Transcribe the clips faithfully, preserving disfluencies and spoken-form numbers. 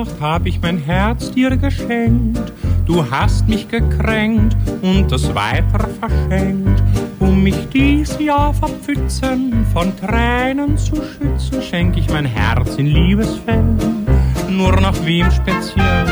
Nacht hab ich mein Herz dir geschenkt. Du hast mich gekränkt und das weiter verschenkt. Um mich dies Jahr verpfützen, von Tränen zu schützen, schenk ich mein Herz in Liebesfällen, nur noch wem speziell.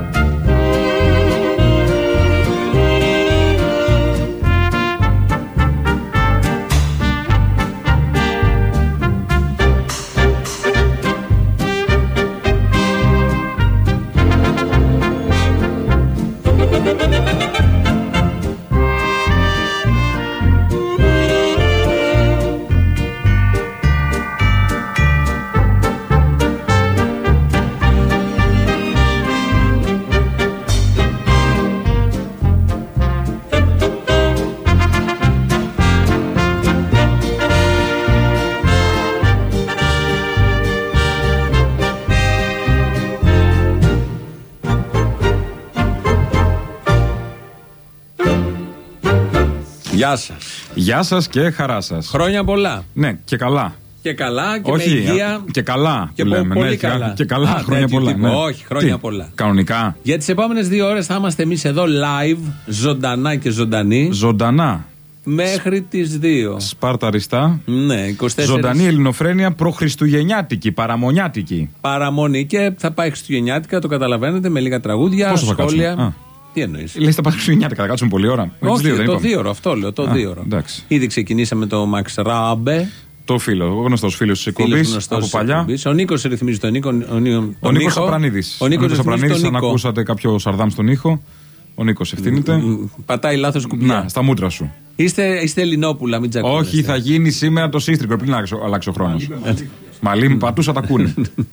Γεια σας. Γεια σας και χαρά σας. Χρόνια πολλά. Ναι, και καλά. Και καλά και όχι, με υγεία. Και καλά. Και λέμε, πολύ ναι, καλά. Και καλά, Α, χρόνια πολλά. τύπου, Ναι. Όχι, χρόνια Τι, πολλά. Κανονικά. Για τις επόμενες δύο ώρες θα είμαστε εμείς εδώ live, ζωντανά και ζωντανοί. Ζωντανά. Μέχρι τις δύο. Σπάρτα αριστά. Ναι, είκοσι τέσσερα. Ζωντανή ελληνοφρένεια προχριστουγεννιάτικη, παραμονιάτικη. Παραμονή και θα πάει χριστουγεννιάτικα, το καταλαβαίνετε, με λίγα τραγούδια, Πόσο θα σχόλια. κάτσουμε? Τι εννοείς? Λες θα πάει χριστουγεννιάτικα, θα κάτσουμε πολλή ώρα. Όχι, δύο, το δύο ώρο, αυτό λέω, το Α, δύο ώρο. εντάξει. Ήδη ξεκινήσαμε το Max Rabe. Το φίλο, ο γνωστός φίλος της εκπομπής από παλιά. Ο Νίκος ρυθμίζει τον Νίκο. Ο, ο Νίκος Σαπρανίδης. Ο Νίκος Σαπρανίδης, αν ακούσατε κάποιο σαρδάμ στον ήχο, ο Νίκος ευθύνεται. Πατάει λάθος κουμπιά. Να, στα μούτρα σου. Είστε, είστε Ελληνόπουλα, μην τσακώνεστε. Όχι, θα γίνει σήμερα το σύστρικο, πριν αλλάξει ο χρόνος. Μαλή μου πατούσα τα κούνε.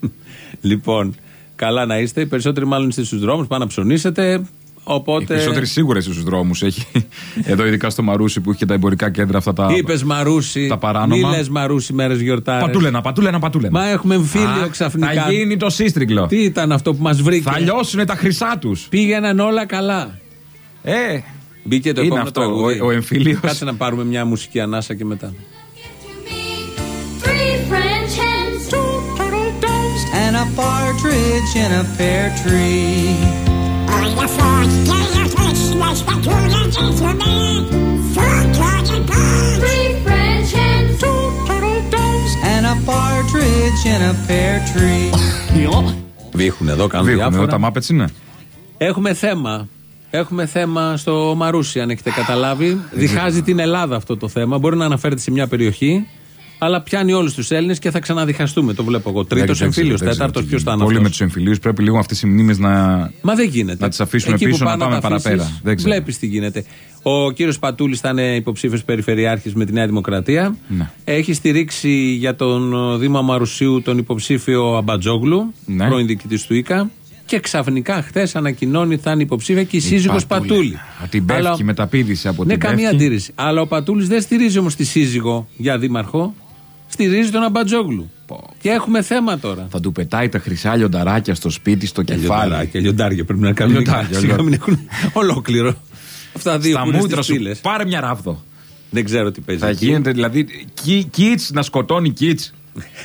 Λοιπόν, καλά να είστε. Οι περισσότεροι μάλλον είστε στους δρόμους, πάνε να ψωνίσετε. Οπότε... Οι περισσότεροι σίγουρα στους δρόμους έχει. Εδώ, ειδικά στο Μαρούσι που έχει και τα εμπορικά κέντρα αυτά τα. Είπες Μαρούσι. Τα παράνομα. Μη λες Μαρούσι μέρες γιορτάρες. Πατούλενα, πατούλενα, πατούλενα. Μα έχουμε εμφύλιο ξαφνικά. Θα γίνει το σύστρικλο. Τι ήταν αυτό που μας βρήκε? Θα λιώσουνε τα χρυσά τους. Πήγαιναν όλα καλά. Ε, μπήκε το είναι επόμενο αυτό, τραγούδι. Ο, ο εμφύλιος. Κάτσε να πάρουμε μια μουσική ανάσα και μετά. And a partridge in a pear tree. On the forge, carry your switch, let's back to your gentleman. Four Trojan bones. Three French hens. Two turtle doves. And a partridge in a pear tree. Βήχουν εδώ, κάνουν Βήχουν διάφορα. εδώ, τα μάπετς είναι. Έχουμε θέμα. Έχουμε θέμα στο Μαρούσι, αν έχετε καταλάβει. Διχάζει την Ελλάδα αυτό το θέμα. Μπορεί να αναφέρεται σε μια περιοχή, αλλά πιάνει όλους τους Έλληνες και θα ξαναδιχαστούμε. Το βλέπω εγώ. Τρίτος εμφύλιος, τέταρτος, ποιος θα είναι Όλοι αυτός? με τους εμφυλίους πρέπει λίγο αυτές οι μνήμες να. Μα δεν γίνεται. Να τις αφήσουμε Εκεί πίσω, που να πάμε τα αφήσεις, παραπέρα. Δεν ξέρω. Βλέπεις τι γίνεται. Ο κύριος Πατούλης θα είναι υποψήφιος περιφερειάρχης με τη Νέα Δημοκρατία. Ναι. Έχει στηρίξει για τον Δήμα Μαρουσίου τον υποψήφιο Αμπατζόγλου, Ναι. πρώην διοικητής του ΙΚΑ. Και ξαφνικά χθες ανακοινώνει θα είναι υποψήφια και η, η σύζυγος Πατούλη. Από την Πεύκη μεταπήδησε από ναι, την καμία Πεύκη. αντίρρηση. Αλλά ο Πατούλης δεν στηρίζει όμως τη σύζυγο για δήμαρχο. Στηρίζει τον Αμπατζόγλου. Πω. Και έχουμε θέμα τώρα. Θα του πετάει τα χρυσά λιονταράκια στο σπίτι, στο κεφάλι. Και λιοντάρια πρέπει να κάνουν. Σιγά μην έχουν ολόκληρο. Αυτά δύο Στα που είναι μούτρα στις σου. πύλες. Πάρε μια ράβδο. Δεν ξέρω τι παίζει. Θα εκεί. γίνεται δηλαδή. Κίτς να σκοτώνει κίτς.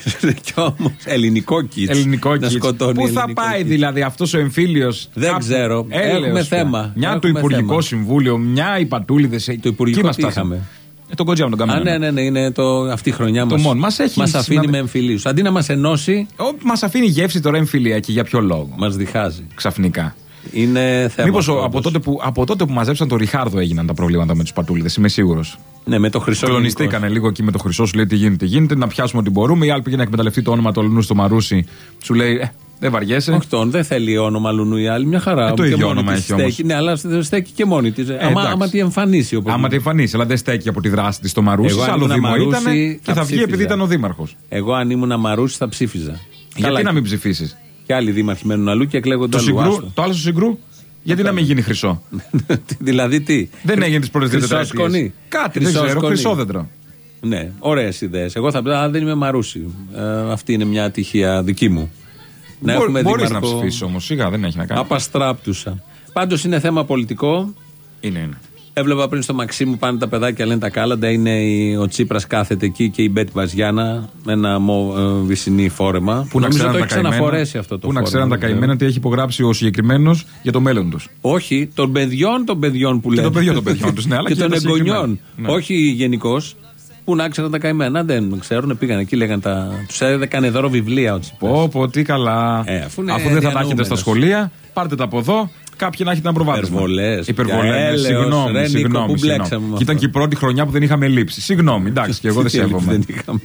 Κι όμως ελληνικό κίτς. Ελληνικό να κίτς. σκοτώνει Πού θα ελληνικό πάει κίτς. δηλαδή αυτός ο εμφύλιος? Δεν κάπου... ξέρω. Έλεος Έχουμε πια. θέμα. Μια Έχουμε του Υπουργικό θέμα. Συμβούλιο, μια η Πατούληδες. Το Υπουργικό τι είχαμε? Ε, τον Κοντζιά με τον Α, Καμένα. ναι, ναι, ναι, είναι το, αυτή η χρονιά Το μας. μόνο. Μας έχει Μας αφήνει συνάδε- με εμφυλίους. Αντί να μας ενώσει, Μας αφήνει γεύση τώρα εμφυλιακή. Για ποιο λόγο? μας διχάζει. Ξαφνικά. Είναι θέμα. Μήπως αυτό, από, όντως. τότε που, από τότε που μαζέψαν τον Ριχάρδο έγιναν τα προβλήματα με τους Πατούληδες. Είμαι σίγουρος. Ναι, με το χρυσό. Κλονιστήκανε λίγο εκεί με το χρυσό, σου λέει τι γίνεται, τι γίνεται. Να πιάσουμε ό,τι μπορούμε. Η άλλη πήγε να εκμεταλλευτεί το όνομα του Λουνού στο Μαρούσι. Σου λέει, ε, δεν βαριέσαι. Όχι τον, δεν θέλει όνομα Λουνού η άλλη, μια χαρά. Ε, το Και ίδιο μόνη όνομα της έχει όμως. στέκει. Ναι, αλλά δεν στέκει και μόνη τη. Ε, άμα, εντάξει. άμα τη εμφανίσει όπως Άμα λέει. τη εμφανίσει, αλλά δεν στέκει από τη δράση τη στο Μαρούσι. Εγώ, Σε αν άλλο ήμουν Δήμο Μαρούσι, ήταν και θα θα βγει ψήφιζα. επειδή ήταν ο Δήμαρχος. Εγώ αν ήμουν Μαρούσι θα ψήφιζα. Γιατί Καλά, να μην ψηφίσει? και άλλοι δήμαρχοι μένουν αλλού και εκλέγονται Το, αλλού. συγκρού, άστο. το άλλο στο συγκρού, γιατί να μην γίνει χρυσό? Δηλαδή τι? Δεν έγινε τι πρώτε δύο Χρυσό τετραετίες. σκονή. Κάτι δεν Χρυσό ξέρω, σκονή. χρυσόδεντρο. Ναι, ωραίες ιδέες. Εγώ θα πω, α, δεν είμαι Μαρούσι. Ε, αυτή είναι μια ατυχία δική μου. Να Μπο, έχουμε μπορείς δήμαρχο. να ψηφίσει όμως, σιγά δεν έχει να κάνει. Απαστράπτουσα. Πάντως είναι θέμα πολιτικό. Είναι, είναι. Έβλεπα πριν στο Μαξίμου πάνε τα παιδάκια, λένε τα κάλαντα. Είναι η, ο Τσίπρας κάθεται εκεί και η Μπέτη Βαζιάνα με ένα μο, ε, βυσσινή φόρεμα. Πού να ξέρουν το τα έχει ξαναφορέσει αυτό το Πού φόρεμα. να ξέρουν τα καημένα τι έχει υπογράψει ο συγκεκριμένος για το μέλλον τους. Όχι, των παιδιών των παιδιών που λένε. Και των παιδιών των παιδιών τους, ναι, αλλά και και των τα εγγονιών. ναι. Όχι γενικώς. Πού να ξέρουν τα καημένα. Δεν ξέρουν, πήγαν εκεί, λέγαν τα. Τους έκανε δώρο βιβλία ο Τσίπρας. Πω, πω, τι καλά. Ε, αφού, αφού δεν θα τα έχετε στα σχολεία, πάρτε τα από εδώ. Κάποιοι να έχετε ένα προβάδισμα. Υπερβολές. Υπερβολές. Συγγνώμη, ρε, συγγνώμη. Νίκο, συγγνώμη. Και ήταν και η πρώτη χρονιά που δεν είχαμε λήψει. Συγγνώμη, εντάξει, και εγώ δεν σέβομαι. Δεν είχαμε.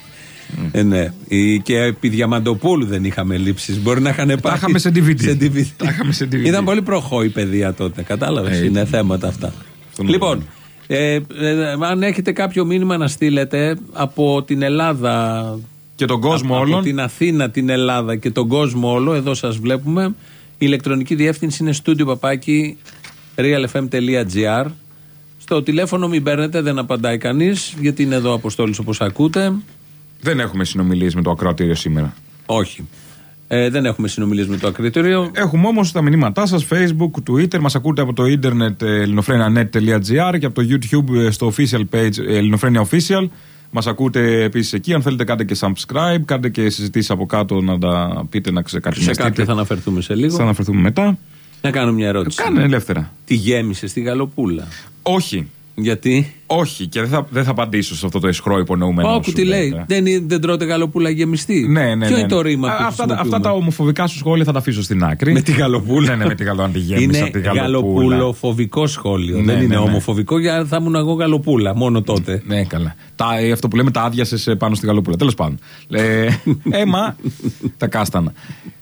Ε, ναι. Και επί Διαμαντοπούλου δεν είχαμε λήψεις. Μπορεί να είχαν πάει. Τα είχαμε σε ντι βι ντι. Σε ντι βι ντι. Τα είχαμε σε ντι βι ντι. Ήταν πολύ προχώ η παιδεία τότε. Κατάλαβες. Ε, είναι θέματα αυτά. Λοιπόν, ε, ε, αν έχετε κάποιο μήνυμα να στείλετε από την Ελλάδα και τον κόσμο από, όλων. από την Αθήνα, την Ελλάδα και τον κόσμο όλο, εδώ σας βλέπουμε. Η ηλεκτρονική διεύθυνση είναι studio παπάκι realfm.gr. Στο τηλέφωνο μην παίρνετε, δεν απαντάει κανείς, γιατί είναι εδώ ο Αποστόλης όπως ακούτε. Δεν έχουμε συνομιλίες με το ακροατήριο σήμερα. Όχι. Ε, δεν έχουμε συνομιλίες με το ακροατήριο. Έχουμε όμως τα μηνύματά σας, Facebook, Twitter, μας ακούτε από το ίντερνετ ελληνοφρένια.net.gr και από το YouTube στο official page Ελληνοφρένια Official. Μας ακούτε επίσης εκεί. Αν θέλετε, κάντε και subscribe, κάντε και συζητήσεις από κάτω να τα πείτε, να ξεκαθαρίσετε. Σε κάποια θα αναφερθούμε σε λίγο. Θα αναφερθούμε μετά. Να κάνω μια ερώτηση. Κάνε ελεύθερα. Τι γέμισε στη Γαλοπούλα? Όχι. Γιατί? Όχι, και δεν θα, δεν θα απαντήσω σε αυτό το εσχρό υπονοούμενο. Όχι, τι λέει. Δεν, δεν τρώτε γαλοπούλα γεμιστή. Ναι, ναι, Ποιο ναι. είναι το ρήμα που αυτά, αυτά τα ομοφοβικά σου σχόλια θα τα αφήσω στην άκρη. Με τη γαλοπούλα. Ναι, ναι, με τη γαλοπούλα. Είναι γαλοπούλοφοβικό σχόλιο. Ναι, δεν ναι, είναι ναι. ομοφοβικό, γιατί θα ήμουν εγώ γαλοπούλα μόνο τότε. Ναι, καλά. Τα, αυτό που λέμε τα άδειασε πάνω στη γαλοπούλα. Τέλος πάντων. Ε, έμα, τα κάστανα.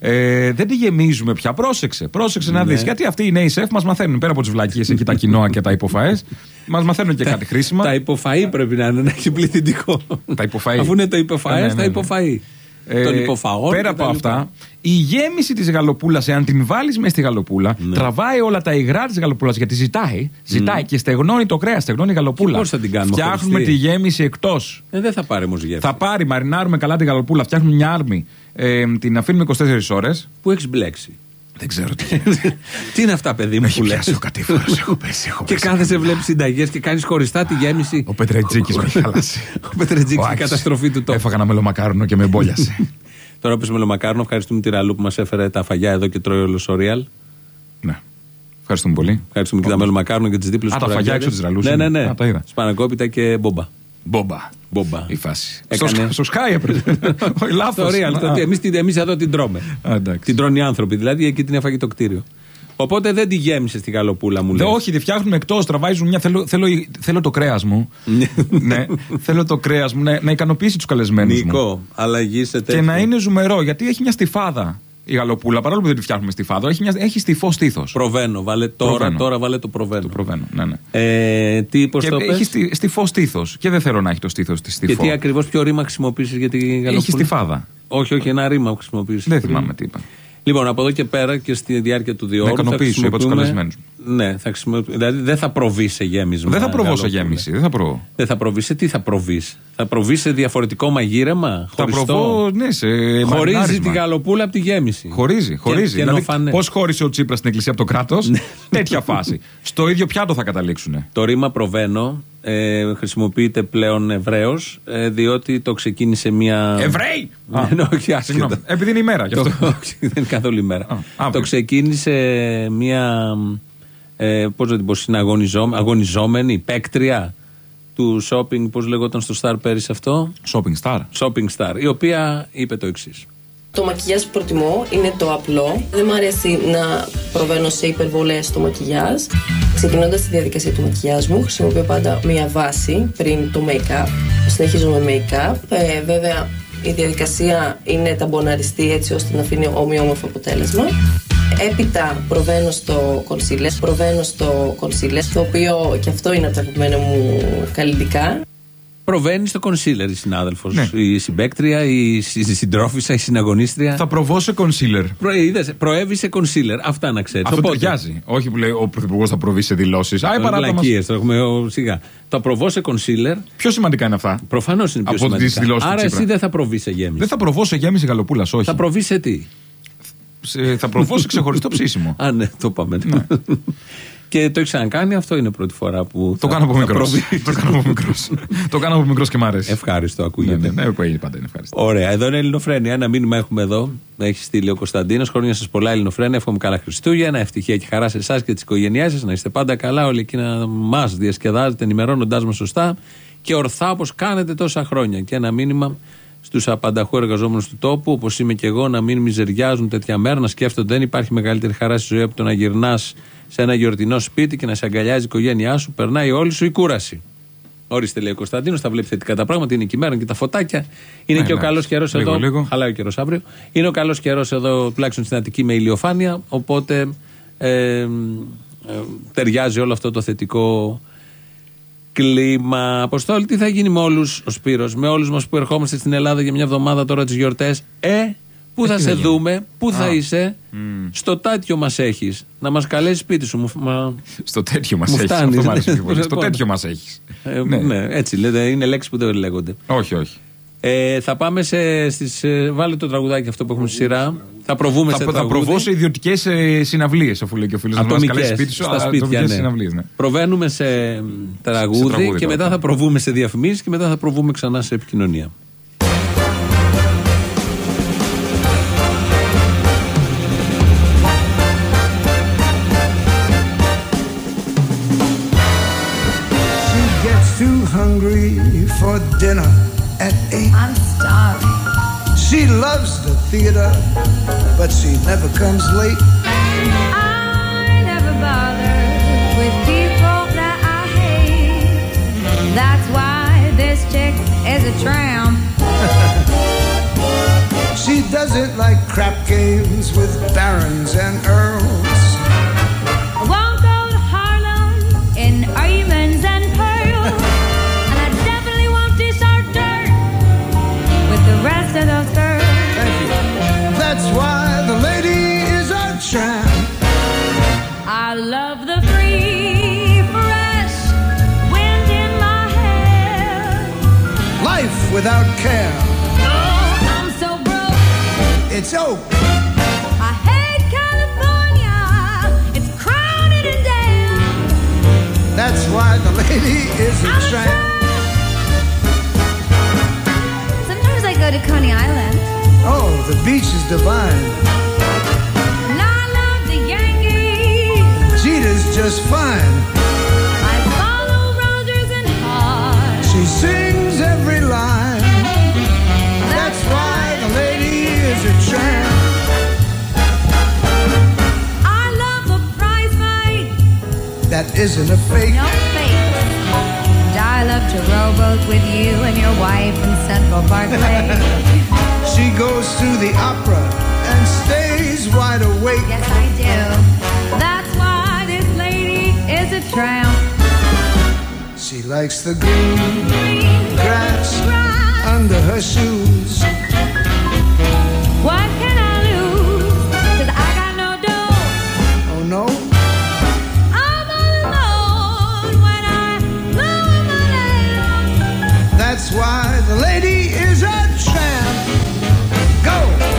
Ε, δεν τη γεμίζουμε πια. Πρόσεξε. Πρόσεξε να Ναι. δεις. Γιατί αυτοί οι νέοι σεφ μας μαθαίνουν πέρα από τις βλακίες εκεί τα κοινόα και τα υποφαές. Μας μαθαίνουν και κάτι χρήσιμα. Τα υποφαΐ πρέπει να είναι, να έχει πληθυντικό. Τα υποφαΐ. Αφού είναι το υποφαές, Ναι, ναι, ναι. τα υποφαΐ. Ε, Των υποφαγών. Πέρα από αυτά, η γέμιση της γαλοπούλας, εάν την βάλεις μέσα στη γαλοπούλα, Ναι. τραβάει όλα τα υγρά της γαλοπούλας γιατί ζητάει, ζητάει και στεγνώνει το κρέας, στεγνώνει η γαλοπούλα. Και πώς θα την κάνουμε Φτιάχνουμε χωριστή? τη γέμιση εκτός. Ε, δεν θα πάρει όμως γεύση. Θα πάρει, μαρινάρουμε καλά τη γαλοπούλα, φτιάχνουμε μια άρμη, ε, την αφήνουμε είκοσι τέσσερις ώρες. Που έχεις μπλέξει. Δεν ξέρω τι. Τι είναι αυτά, παιδί μου, που λες? ο κατήφορος, έχω πέσει, έχω Και πέσει. κάθεσαι, βλέπεις συνταγές και κάνεις χωριστά τη γέμιση. Ο Πετρετζίκης με έχει χαλάσει. Ο Πετρετζίκης, Ο η Άκης. καταστροφή του τόπου. Έφαγα ένα μελομακάρονο και με εμπόλιασε. Τώρα πες μελομακάρονο, ευχαριστούμε τη Ραλού που μας έφερε τα φαγιά εδώ και τρώει όλο ο Real. Ναι. Ευχαριστούμε πολύ. Ευχαριστούμε και τα μελομακάρονο και τις δίπλες Α, του τα φαγιά Ραλιάδες. έξω της Ραλούς Ναι, ναι, είναι. ναι. Α, τα είδα. Σπανακόπιτα και μπόμπα. Μπόμπα. Μπόμπα. Η φάση. Έκανε- Στο Sky έπρεπε. Όχι, Στο λάθος. Real. Α, το ότι εμείς, την- εμείς εδώ την τρώμε. α, εντάξει. Την τρώνε οι άνθρωποι. Δηλαδή εκεί την έφαγε το κτίριο. Οπότε δεν τη γέμισε στη γαλοπούλα μου, Δε, λέει. όχι, τη φτιάχνουμε εκτός, τραβάζουν μια. Θέλω, θέλω, θέλω το κρέας μου. Ναι, θέλω το κρέας μου να, να ικανοποιήσει τους καλεσμένους μου. Νίκο, αλλαγή σε τέτοιο. Και να είναι ζουμερό, γιατί έχει μια στιφάδα η γαλοπούλα. Παρόλο που δεν τη φτιάχνουμε στιφάδα, έχει, μια, έχει στιφό στήθος. Προβαίνω, βάλε τώρα, Προβαίνω. τώρα βάλε το προβαίνω. Το προβαίνω, ναι, ναι. Ε, τι, πώς Και το έχει πες? στι, στιφό στήθος. Και δεν θέλω να έχει το στήθος τη Και στιφό. τι ακριβώς, ποιο ρήμα χρησιμοποιήσεις για τη γαλοπούλα? Έχει στιφάδα. Όχι, όχι, ένα ρήμα χρησιμοποιήσεις. Δεν πριν. θυμάμαι τι είπα. Λοιπόν, από εδώ και πέρα και στη διάρκεια του διόρου. Να ικανοποιήσω, είπα τους καλεσμένους μου. Ναι, θα χρησιμοποιούμε. Δηλαδή δεν θα προβεί σε γέμισμα. Δεν θα προβώ σε γαλοπούλα. γέμιση. Δεν θα προβώ. Δεν θα προβεί σε τι θα προβεί. Θα προβεί σε διαφορετικό μαγείρεμα. Θα Χωριστό. προβώ, ναι, σε Χωρίζει μαρινάρισμα. τη γαλοπούλα από τη γέμιση. Χωρίζει, χωρίζει. Και, δηλαδή, και πώς χώρισε ο Τσίπρας στην εκκλησία από το κράτος, Ναι. τέτοια φάση. Στο ίδιο πιάτο θα καταλήξουν. Το ρήμα προβαίνω ε, χρησιμοποιείται πλέον ευρέως, ε, διότι το ξεκίνησε μια. Εβραίοι! Α, Ναι, όχι, άσχετα. συγγνώμη. Επειδή είναι ημέρα. Γι' Το, αυτό. όχι, δεν είναι καθόλου ημέρα. Α, αύριο. Το ξεκίνησε μια. Ε, πώς να την πω, συναγωνιζόμενη, αγωνιζόμενη, παίκτρια του shopping, πώς λεγόταν στο Star πέρυσι αυτό. Shopping Star. Shopping Star, η οποία είπε το εξής. Το μακιγιάζ που προτιμώ είναι το απλό. Δεν μου αρέσει να προβαίνω σε υπερβολές στο μακιγιάζ. Ξεκινώντας τη διαδικασία του μακιγιάζ μου, χρησιμοποιώ πάντα μία βάση πριν το make-up. Συνεχίζω με make-up. Ε, βέβαια, η διαδικασία είναι ταμποναριστή έτσι ώστε να αφήνει ομοιόμορφο αποτέλεσμα. Έπειτα προβαίνω στο concealer. Προβαίνω στο concealer, το οποίο και αυτό είναι από τα αγαπημένα μου καλλιτικά. Προβαίνει στο concealer η συνάδελφος, Ναι. η συμπαίκτρια, η συ- συντρόφισσα, η συναγωνίστρια. Θα προβώ σε concealer. Προ, είδες, προέβη σε concealer. Αυτά να ξέρεις. Αυτό Οπότε, ταιριάζει. Όχι που λέει ο Πρωθυπουργός θα προβεί σε δηλώσεις. Α, η παράτα μας. βλακίες, το έχουμε ο, σιγά. Το προβώ σε concealer. Πιο σημαντικά είναι αυτά. Προφανώς είναι πιο Από τις σημαντικά. δηλώσεις του Άρα Τσίπρα. εσύ δεν θα προβεί σε γέμιση. Δεν θα προβώ σε γέμιση γαλοπούλας, όχι. Θα προβεί σε τι? Σε- θα προβώ σε ξεχωριστό ψήσιμο. Α, ναι, το είπαμε. Και το έχει ξανακάνει, αυτό είναι πρώτη φορά που. Το κάνω από μικρός. Το κάνω από μικρός. Το κάνω από μικρός και μ' αρέσει. Ευχάριστο, ακούγεται. Ναι, ναι, ναι, πάντα είναι ευχάριστο. Ωραία, εδώ είναι Ελληνοφρένεια. Ένα μήνυμα έχουμε εδώ. Έχει στείλει ο Κωνσταντίνος. Χρόνια σας πολλά, Ελληνοφρένεια. Εύχομαι καλά Χριστούγεννα. Ευτυχία και χαρά σε εσάς και τις οικογένειές σας. Να είστε πάντα καλά. Όλοι εκεί να μας διασκεδάζετε, ενημερώνοντάς μας σωστά και ορθά όπως κάνετε τόσα χρόνια. Και ένα μήνυμα στους απανταχού εργαζόμενους του τόπου, όπως είμαι και εγώ, να μην μιζεριάζουν τέτοια μέρα, να σκέφτονται δεν υπάρχει μεγαλύτερη χαρά στη ζωή από το να γυρνάς σε ένα γιορτινό σπίτι και να σε αγκαλιάζει η οικογένειά σου, περνάει όλη σου η κούραση. Ορίστε, λέει ο Κωνσταντίνος, τα βλέπει θετικά τα πράγματα, είναι και η μέρα και τα φωτάκια. Είναι ναι, και ναι. ο καλός καιρός εδώ. Λίγο. Χαλάει ο καιρός αύριο. Είναι ο καλός καιρός εδώ, τουλάχιστον στην Αττική, με ηλιοφάνεια. Οπότε ε, ε, ταιριάζει όλο αυτό το θετικό κλίμα. Αποστόλη, τι θα γίνει με όλους, ο Σπύρος, με όλους μας που ερχόμαστε στην Ελλάδα για μια εβδομάδα τώρα τις γιορτές. Ε, πού θα σε δούμε, πού θα είσαι, mm. στο τέτοιο μας έχεις. Να μας καλέσει σπίτι σου. Μου, μα... Στο τέτοιο μας έχεις. Αυτό μου αρέσει πιο πολύ. Στο τέτοιο μας έχεις. Ε, ναι. ναι, έτσι λέτε, είναι λέξεις που δεν λέγονται. Όχι, όχι. Ε, θα πάμε σε, στις, ε, βάλε το τραγουδάκι αυτό που έχουμε στη σειρά. Θα προβούμε θα, σε θα τραγούδι. Θα προβώ σε ιδιωτικές ε, συναυλίες, αφού λέει και ο φίλος. Ατομικές, να μας καλέσει σπίτι σου, στα σπίτια, ναι. συναυλίες, ναι. Προβαίνουμε σε τραγούδι, σε τραγούδι και μετά θα προβούμε σε διαφημίσεις και μετά θα προβούμε ξανά σε επικοινωνία. Too hungry for dinner at eight. I'm starving. She loves the theater, but she never comes late. I never bother with people that I hate. That's why this chick is a tramp. She doesn't like crap games with barons and earls. I won't go to Harlem in diamonds and pearls. The rest of those girls. Thank you. That's why the lady is a tramp. I love the free, fresh wind in my hair. Life without care. Oh, I'm so broke. It's oak. I hate California. It's crowded and damn. That's why the lady is a I'm tramp. A I go to Coney Island. Oh, the beach is divine. And I love the Yankees. Jeter's just fine. I follow Rogers and Hart. She sings every line. That's, That's why the lady is a tramp. I love the prize fight. That isn't a fake. No fake. I love to rowboat with you and your wife in Central Park Lake. She goes to the opera and stays wide awake. Yes, I do. That's why this lady is a tramp. She likes the green, green grass, grass under her shoes. What can I lose? 'Cause I got no dough. Oh no? That's why the lady is a tramp. Go!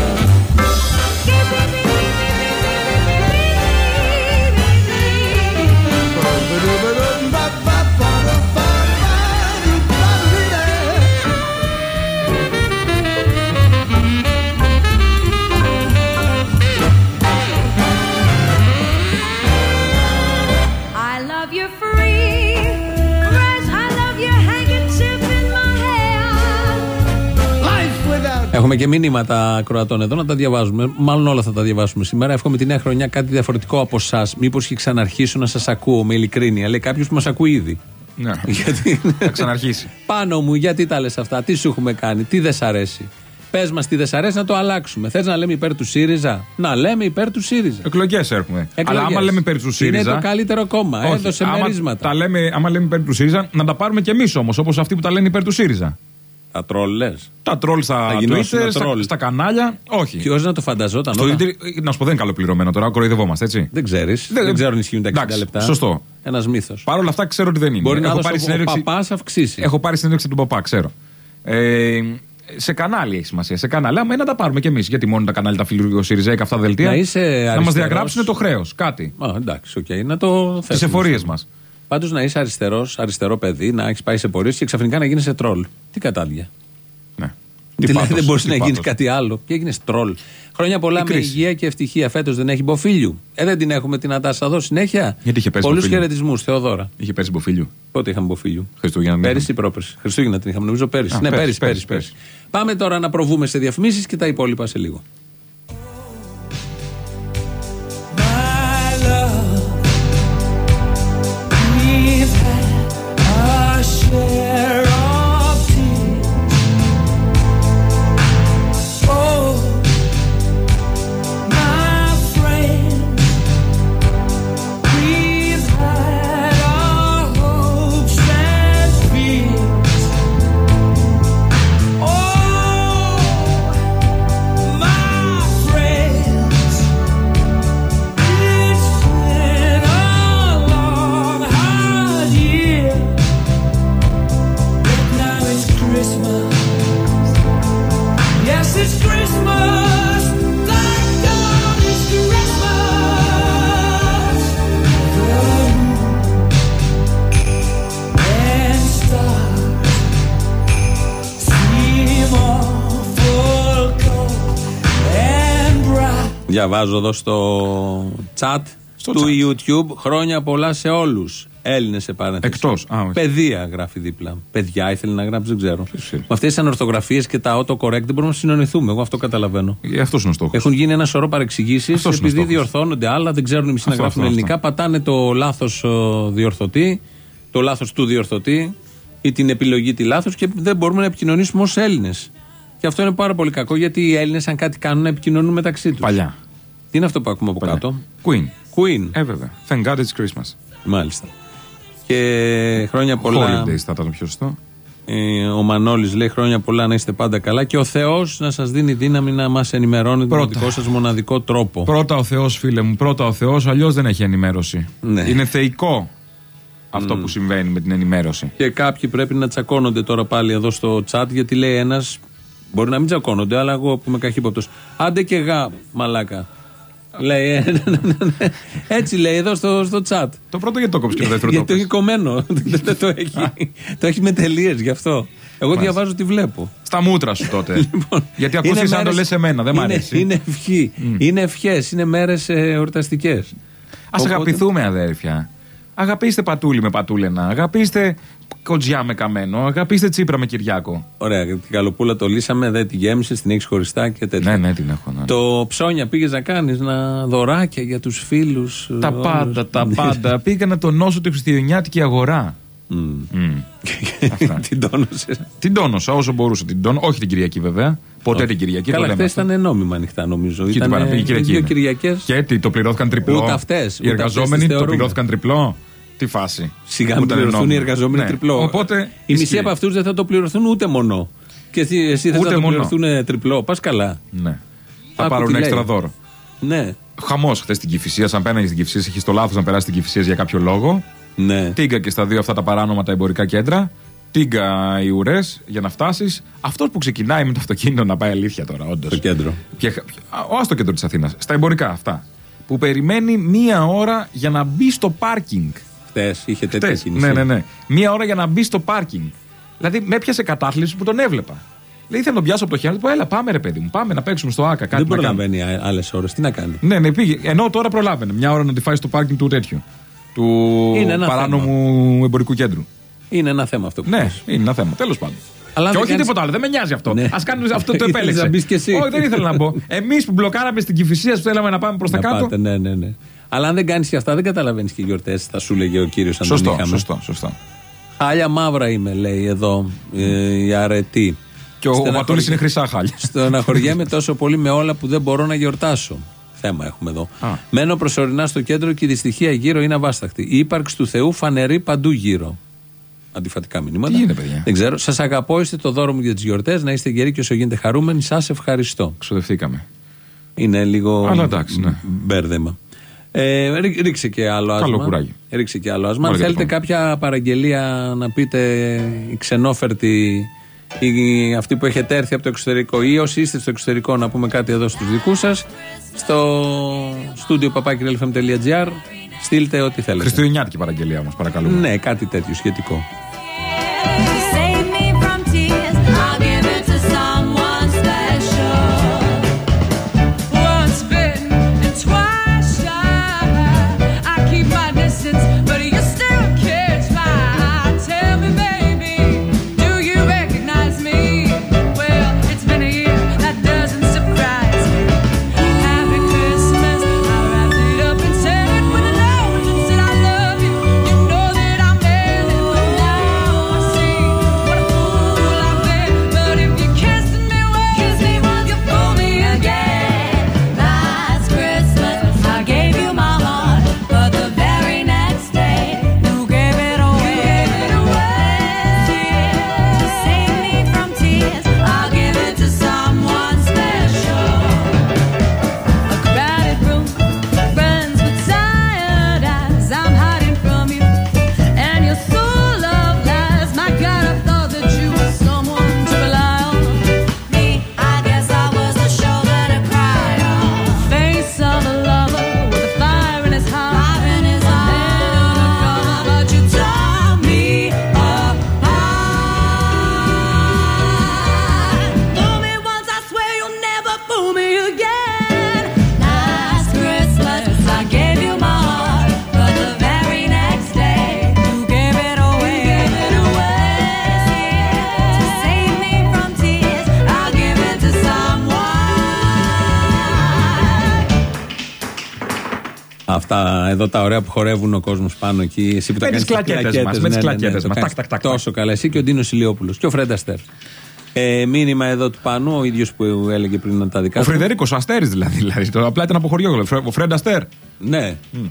I love you free, fresh. I love your handkerchief in my hair. Life without. Έχουμε και μηνύματα ακροατών εδώ να τα διαβάζουμε. Μάλλον όλα θα τα διαβάσουμε σήμερα. Εύχομαι τη νέα χρονιά κάτι διαφορετικό από εσάς. Μήπως και ξαναρχίσω να σας ακούω με ειλικρίνεια. Λέει κάποιος που μας ακούει ήδη. Ναι. Γιατί... θα ξαναρχίσει. Πάνω μου, γιατί τα λες αυτά, τι σου έχουμε κάνει, τι δεν σ' αρέσει. Πες μας τι δεν σ' αρέσει να το αλλάξουμε. Θες να λέμε υπέρ του ΣΥΡΙΖΑ? Να λέμε υπέρ του ΣΥΡΙΖΑ. Εκλογές έχουμε. Εκλογές. Αλλά άμα λέμε υπέρ του ΣΥΡΙΖΑ. Είναι το καλύτερο κόμμα. Όχι, έδωσε άμα μερίσματα. Τα λέμε, άμα λέμε υπέρ του ΣΥΡΙΖΑ, να τα πάρουμε κι εμείς όμως, όπως αυτοί που τα λένε υπέρ του ΣΥΡΙΖΑ. Τα τρόλ λες. Τα τρόλ στα Twitter, στα, στα κανάλια. Όχι. Και όσοι να το φανταζόταν. Στο Twitter, να σου πω, δεν είναι καλοπληρωμένο τώρα, κοροϊδευόμαστε, έτσι. Δεν ξέρεις. Δεν, δεν ξέρω αν ισχύουν τα εξήντα λεπτά. Σωστό. Ένας μύθος. Παρ' όλα αυτά ξέρω ότι δεν είναι. Μπορεί Έχω να πάρει ο, ο παπάς αυξήσει. Έχω πάρει συνέντευξη του παπά, ξέρω. Ε, Σε κανάλι έχει σημασία. Σε κανάλι. Άμα είναι να τα πάρουμε κι εμείς. Γιατί μόνο τα κανάλια, τα φιλοσυριζέικα, αυτά δελτία. Να είσαι αριστερός. Να μας διαγράψουν το χρέος. Κάτι. Α, εντάξει, οκ. Okay. Να το θέσουμε. Τις εφορίες μας. Πάντως να είσαι αριστερός, αριστερό παιδί, να έχεις πάει σε πορείες και ξαφνικά να γίνεις τρόλ. Τι κατάδια. Ναι. Δηλαδή δεν μπορείς να γίνεις κάτι άλλο. Και έγινες τρόλ. Χρόνια πολλά με υγεία και ευτυχία. Φέτος δεν έχει Μποφίλιου. Ε, δεν την έχουμε την Ατάσα εδώ συνέχεια. Γιατί είχε πέσει πολλούς χαιρετισμούς, Θεοδώρα. Είχε πέσει Μποφίλιου. Πότε είχαμε Μποφίλιου. Χριστούγεννα. Πέρυσι ή πρόπερσι. Χριστούγεννα την είχαμε, νομίζω πέρυσι. Ναι, πέρυσι, πέρυσι, πέρυσι. Πάμε τώρα να προβούμε σε διαφημίσεις και τα υπόλοιπα σε λίγο. Διαβάζω εδώ στο chat στο του chat. YouTube. Χρόνια πολλά σε όλους. Έλληνες σε παρένθεση. Εκτός. Α, παιδεία γράφει δίπλα. Παιδιά ήθελε να γράψει, δεν ξέρω. Με αυτές τις ανορθογραφίες και τα autocorrect δεν μπορούμε να συνονιθούμε. Εγώ αυτό καταλαβαίνω. Αυτός είναι ο στόχος. Έχουν γίνει ένα σωρό παρεξηγήσεις επειδή διορθώνονται άλλα, δεν ξέρουν οι μισοί να γράφουν αυτό, ελληνικά. Αυτό. Πατάνε το λάθος διορθωτή, το λάθος του διορθωτή ή την επιλογή τη λάθος και δεν μπορούμε να επικοινωνήσουμε ως Έλληνες. Και αυτό είναι πάρα πολύ κακό γιατί οι Έλληνες, αν κάτι κάνουν, να επικοινωνούν μεταξύ τους. Παλιά. Τι είναι αυτό που ακούμε από Παλιά. κάτω. Queen. Queen. Ε, βέβαια. Thank God it's Christmas. Μάλιστα. Και χρόνια πολλά. Holidays θα ήταν πιο σωστό. Ε, ο Μανώλης λέει χρόνια πολλά να είστε πάντα καλά και ο Θεός να σας δίνει δύναμη να μας ενημερώνει τον δικό σας μοναδικό τρόπο. Πρώτα ο Θεός, φίλε μου. Πρώτα ο Θεός, αλλιώς δεν έχει ενημέρωση. Ναι. Είναι θεϊκό αυτό mm. που συμβαίνει με την ενημέρωση. Και κάποιοι πρέπει να τσακώνονται τώρα πάλι εδώ στο chat γιατί λέει ένας. Μπορεί να μην τσακώνονται, αλλά εγώ που είμαι καχύποπτος. Άντε και γα, μαλάκα. Λέει, έτσι λέει εδώ στο, στο chat. Το πρώτο γιατί το κόψει και το δεύτερο. Γιατί το έχει κομμένο. Δεν το έχει. Το έχει με τελείες γι' αυτό. Εγώ διαβάζω τι βλέπω. Στα μούτρα σου τότε. Λοιπόν, γιατί ακούσεις αν το λες εμένα, δεν μ' αρέσει. Είναι ευχή. Mm. Είναι ευχές, είναι μέρες ε, εορταστικές. Ας Οπότε... αγαπηθούμε, αδέρφια. Αγαπήστε Πατούλη με Πατούλενα. Αγαπήστε Κοτζιά με Καμένο. Αγαπήστε Τσίπρα με Κυριάκο. Ωραία. Την Καλοπούλα το λύσαμε, δεν την γέμισες, την έχεις χωριστά και τέτοια. Ναι, ναι, την έχω. Ναι. Το ψώνια πήγες να κάνεις να δωράκια για τους φίλους. Τα όλους. πάντα, τα πάντα. Πήγα να τονώσω τη χριστιανιάτικη αγορά. Mm. Mm. Την τόνωσες. Την τόνωσα όσο μπορούσα. Την τόνω. Όχι την Κυριακή βέβαια. Ποτέ oh. την Κυριακή. Καλά, χθες ήταν νόμιμα ανοιχτά νομίζω. Και ήταν δύο Κυριακές. Και τι, το πληρώθηκαν τριπλό. Ούτε αυτές. Οι εργαζόμενοι το πληρώθηκαν τριπλό. Τι φάση. Σιγά μην πληρωθούν οι εργαζόμενοι ναι. τριπλό. Οπότε, οι μισοί από αυτούς δεν θα το πληρωθούν ούτε μονό. Και εσύ, εσύ δεν θα το πληρωθούν τριπλό. Πας καλά. Ναι. Θα πάρουν έξτρα δώρο. Ναι. Χαμός χθες στην Κηφισία. Αν πέρναγε στην Κηφισία, έχει το λάθος να περάσει στην Κηφισία για κάποιο λόγο. Ναι. Τίγκα και στα δύο αυτά τα παράνομα τα εμπορικά κέντρα. Τίγκα οι ουρές για να φτάσεις. Αυτό που ξεκινάει με το αυτοκίνητο να πάει αλήθεια τώρα, όντως. Στο κέντρο. Όχι στο κέντρο της Αθήνας. Στα εμπορικά αυτά. Που περιμένει μία ώρα για να μπει στο πάρκινγκ. Χτες είχε τέτοια Χτες, κίνηση. Ναι, ναι, ναι. Μία ώρα για να μπει στο πάρκινγκ. Δηλαδή με έπιασε κατάθλιψη που τον έβλεπα. Δηλαδή ήθελα να τον πιάσω από το χέρι του. Έλα, πάμε ρε παιδί μου, πάμε να παίξουμε στο Άκα. Κάτι δεν προλαβαίνει άλλες ώρες. Τι να κάνει. Ναι, ναι, πήγε. Ενώ τώρα προλάβαινε. Μια ώρα να τη φάει στο πάρκινγκ του τέτοιου. Του παράνομου θέμα. Εμπορικού κέντρου. Είναι ένα θέμα αυτό που Ναι, πες. είναι ένα θέμα. Τέλος πάντων. Αλλά και όχι κάνεις... τίποτα άλλο, δεν με νοιάζει αυτό. Ναι. Ας κάνουμε αυτό το επέλεξε. Όχι, δεν ήθελα να πω. Εμείς που μπλοκάραμε στην Κηφισία, που θέλαμε να πάμε προς τα κάτω. Πάτε, ναι, ναι, ναι. Αλλά αν δεν κάνεις και αυτά, δεν καταλαβαίνεις και γιορτές, θα σου λέγε ο κύριος αν σωστό, τον είχαμε. Σωστό, σωστό. Χάλια μαύρα είμαι, λέει εδώ ε, η αρετή. Και ο, ο Ματούλης είναι χρυσά χάλια. Στεναχωριέμαι τόσο πολύ με όλα που δεν μπορώ να γιορτάσω. Θέμα έχουμε εδώ. Α. Μένω προσωρινά στο κέντρο και η δυστυχία γύρω είναι αβάσταχτη. Η ύπαρξη του Θεού φανερή παντού γύρω. Αντιφατικά μηνύματα. Τι γίνεται, παιδιά. Δεν ξέρω. Σας αγαπώ, είστε το δώρο μου για τις γιορτές. Να είστε γεροί και όσο γίνεται χαρούμενοι. Σας ευχαριστώ. Ξοδευτήκαμε. Είναι λίγο Αλλά εντάξει, ναι. μπέρδεμα. Ε, ρίξε και άλλο άσμα. Καλό κουράγιο. Ρίξε και άλλο άσμα. Αν θέλετε κάποια παραγγελία να πείτε η ξενόφερτη ή αυτοί που έχετε έρθει από το εξωτερικό ή όσοι είστε στο εξωτερικό να πούμε κάτι εδώ στους δικούς σας, στο στούντιο παπάκι ελ εφ εμ τελεία τζι άρ στείλτε ό,τι θέλετε. Χριστουγεννιάτικη παραγγελία όμως, παρακαλούμε. Ναι, κάτι τέτοιο σχετικό. Αυτά εδώ τα ωραία που χορεύουν ο κόσμος πάνω εκεί. Εσύ που με τις κλακέτες μας. Με τις κλακέτες μας. Τάκ, τάκ, τάκ, τόσο καλά. Εσύ και ο Ντίνος Ηλιόπουλος. Και ο Φρέντα Αστέρ. Ε, μήνυμα εδώ του Πάνου, ο ίδιος που έλεγε πριν τα δικά του. Ο Φρεντερίκος Αστέρης δηλαδή. δηλαδή το, απλά ήταν από χωριό. Ο Φρέντα Αστέρ. Ναι. Mm.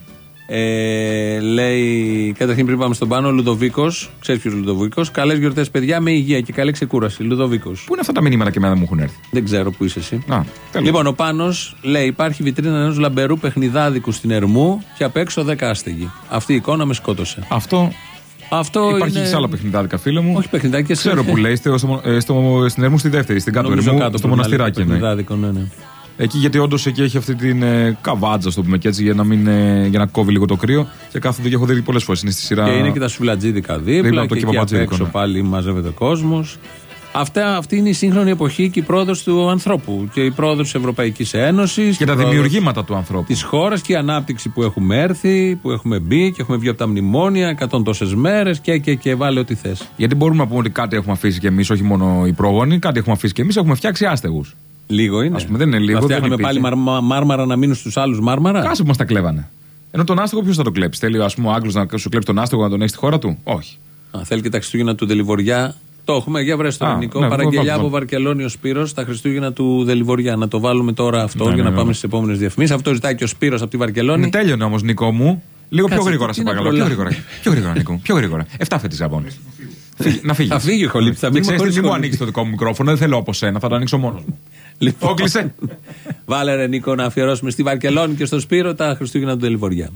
Ε, λέει, καταρχήν πριν πάμε στον Πάνο, ο Λουδοβίκος. Ξέρεις ποιος Λουδοβίκος? Καλές γιορτές, παιδιά, με υγεία και καλή ξεκούραση. Λουδοβίκος. Πού είναι αυτά τα μηνύματα και εμένα δεν μου έχουν έρθει? Δεν ξέρω που είσαι εσύ. Α, λοιπόν, ο Πάνος λέει: υπάρχει βιτρίνα ενός λαμπερού παιχνιδάδικου στην Ερμού και απ' έξω δέκα άστεγοι. Αυτή η εικόνα με σκότωσε. Αυτό. Αυτό υπάρχει είναι... και σε άλλα παιχνιδάδικα, φίλε μου. Όχι παιχνιδάκια. Ξέρω που λέει, στο, στο, στο, στην Ερμού στη δεύτερη, στην κάτω Ερμού, κάτω στο μοναστηράκι. Ναι. Ναι, ναι. Εκεί γιατί όντως εκεί έχει αυτή την ε, καβάτζα, στο πούμε και έτσι, για να, μην, ε, για να κόβει λίγο το κρύο. Και κάθονται και έχω δει πολλές φορές. Είναι στη σειρά. Και είναι και τα σουβλατζίδικα δίπλα. δίπλα και, και εκεί απ' έξω ναι. πάλι μαζεύεται ο κόσμος. Αυτά, αυτή είναι η σύγχρονη εποχή και η πρόοδος του ανθρώπου. Και η πρόοδος της Ευρωπαϊκής Ένωσης. Και, και τα δημιουργήματα του ανθρώπου. Της χώρας και η ανάπτυξη που έχουμε έρθει, που έχουμε μπει και έχουμε βγει από τα μνημόνια εκατό τόσες μέρες και, και, και βάλε ό,τι θες. Γιατί μπορούμε να πούμε ότι κάτι έχουμε αφήσει κι εμείς, όχι μόνο οι πρόγονοι, κάτι έχουμε αφήσει κι εμείς, έχουμε φτιάξει άστεγους. Λίγο είναι. Ας πούμε, δεν είναι λίγο. Φτιάχναμε πάλι μαρ, μάρμαρα να μείνουν στους άλλους μάρμαρα. Κάσε που μας τα κλέβανε. Ενώ τον άστεγο ποιος θα το κλέψει? Θέλει ας πούμε, ο Άγγλος να σου κλέψει τον άστεγο να τον έχει στη χώρα του? Όχι. Α, θέλει και τα Χριστούγεννα του Δελιβοριά. Το έχουμε, για βρες το ελληνικό. Ναι, παραγγελιά από Βαρκελόνη ο Σπύρος, τα Χριστούγεννα του Δελιβοριά. Να το βάλουμε τώρα αυτό ναι, για ναι, να πάμε ναι. στις επόμενες διαφημίσεις. Αυτό ζητάει και ο Σπύρος από τη Βαρκελόνη. Ναι, τέλειωνε όμως, Νικό μου. Λίγο Κάτσε, πιο γρήγορα σε παρακαλώ. Πιο γρήγορα, πιο γρήγορα, Νικό. Πιο γρήγορα. Εφτά φέτης Ζαμπών. Να φύγει. Θα φύγει ο Χολίπης. Δεν ξέρεις τι μου ανοίξει το δικό μου μικρόφωνο. Δεν θέλω όπως ένα, θα το ανοίξω μόνος μου. Λοιπόν, βάλε ρε Νίκο να αφιερώσουμε στη Βαρκελόνη και στο Σπύρο τα Χριστούγεννα του Δελιβοριά.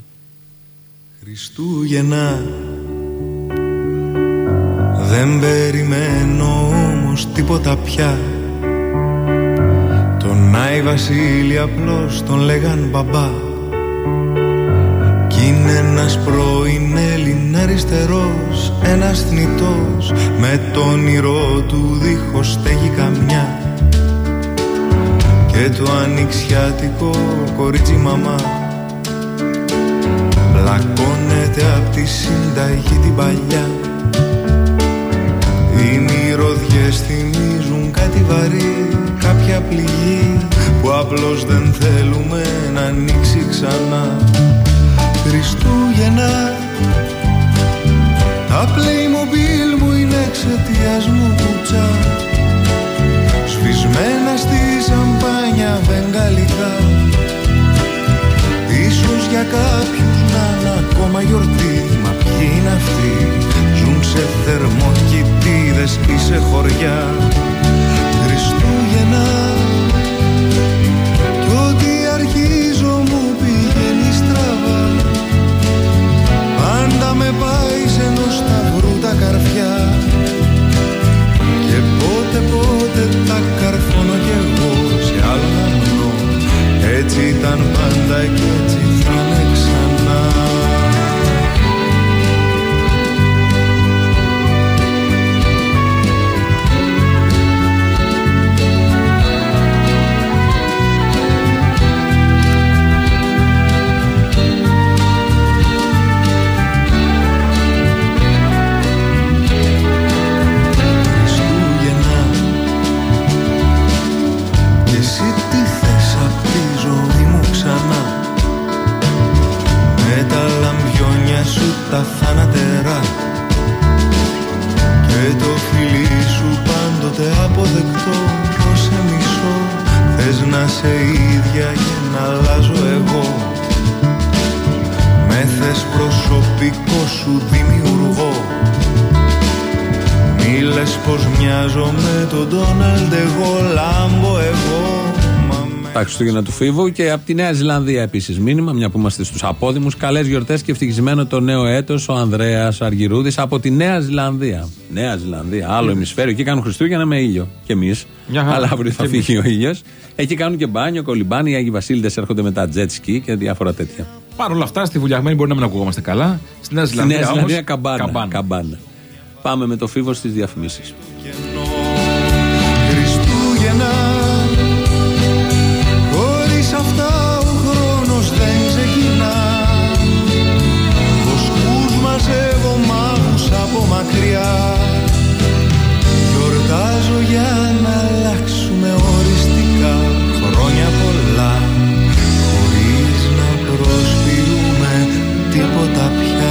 Χριστούγεννα δεν περιμένω όμως τίποτα πια. Τον Άι Βασίλη απλώς τον λέγαν μπαμπά. Κι είναι ένας πρώην Έλλην αριστερός, ένας θνητός, με το όνειρό του δίχως στέγη καμιά. Και το ανοιξιάτικο κορίτσι μαμά πλακώνεται απ' τη συνταγή την παλιά. Οι μυρωδιές θυμίζουν κάτι βαρύ, κάποια πληγή που απλώς δεν θέλουμε να ανοίξει ξανά. Χριστούγεννα, τα Playmobil μου είναι εξαιτίας μου κουτσά, σβησμένα στη σαμπάνια βεγγαλικά. Ίσως για κάποιους να είναι ακόμα γιορτή, μα ποιοι είναι αυτοί? Ζουν σε θερμοκηπίδες ή σε χωριά. Χριστούγεννα, κι ό,τι αρχίζω μου πηγαίνει στραβά. Πάντα με πάει σε ενός σταυρού τα καρφιά. Και πώς τα καρφώνω κι εγώ σε άλλον αμνό. Έτσι ήταν πάντα και έτσι θα είναι ξανά. Τα θάνατερά και το φιλί σου πάντοτε αποδεκτό. Πως σε μισώ, θες να σε ίδια για να αλλάζω εγώ. Με θες προσωπικό σου δημιουργώ. Μη λες πως μοιάζω με τον Ντόναλντ, εγώ λάμπω εγώ. Τα Χριστούγεννα του Φίβου και από τη Νέα Ζηλανδία επίσης μήνυμα, μια που είμαστε στους απόδημους. Καλές γιορτές και ευτυχισμένο το νέο έτος, ο Ανδρέας Αργυρούδης από τη Νέα Ζηλανδία. Νέα Ζηλανδία, άλλο ημισφαίριο. Εκεί κάνουν Χριστούγεννα με ήλιο. Και εμείς. Αλλά αύριο θα φύγει ο ήλιος. Εκεί κάνουν και μπάνιο, κολυμπάνε. Οι Άγιοι Βασίλειδες έρχονται με τα jet ski και διάφορα τέτοια. Παρ' όλα αυτά, στη βουλιαγμένη μπορεί να μην ακουγόμαστε καλά. Στη Νέα Ζηλανδία, Νέα Ζηλανδία όμως, καμπάνα, καμπάνα. καμπάνα. Πάμε με το Φίβο στις διαφημίσεις. Χριστούγεννα. Αυτά ο χρόνος δεν ξεκινά. Πως τους μαζεύω μάγους από μακριά. Γιορτάζω για να αλλάξουμε οριστικά. Χρόνια πολλά χωρίς να προσποιούμε τίποτα πια.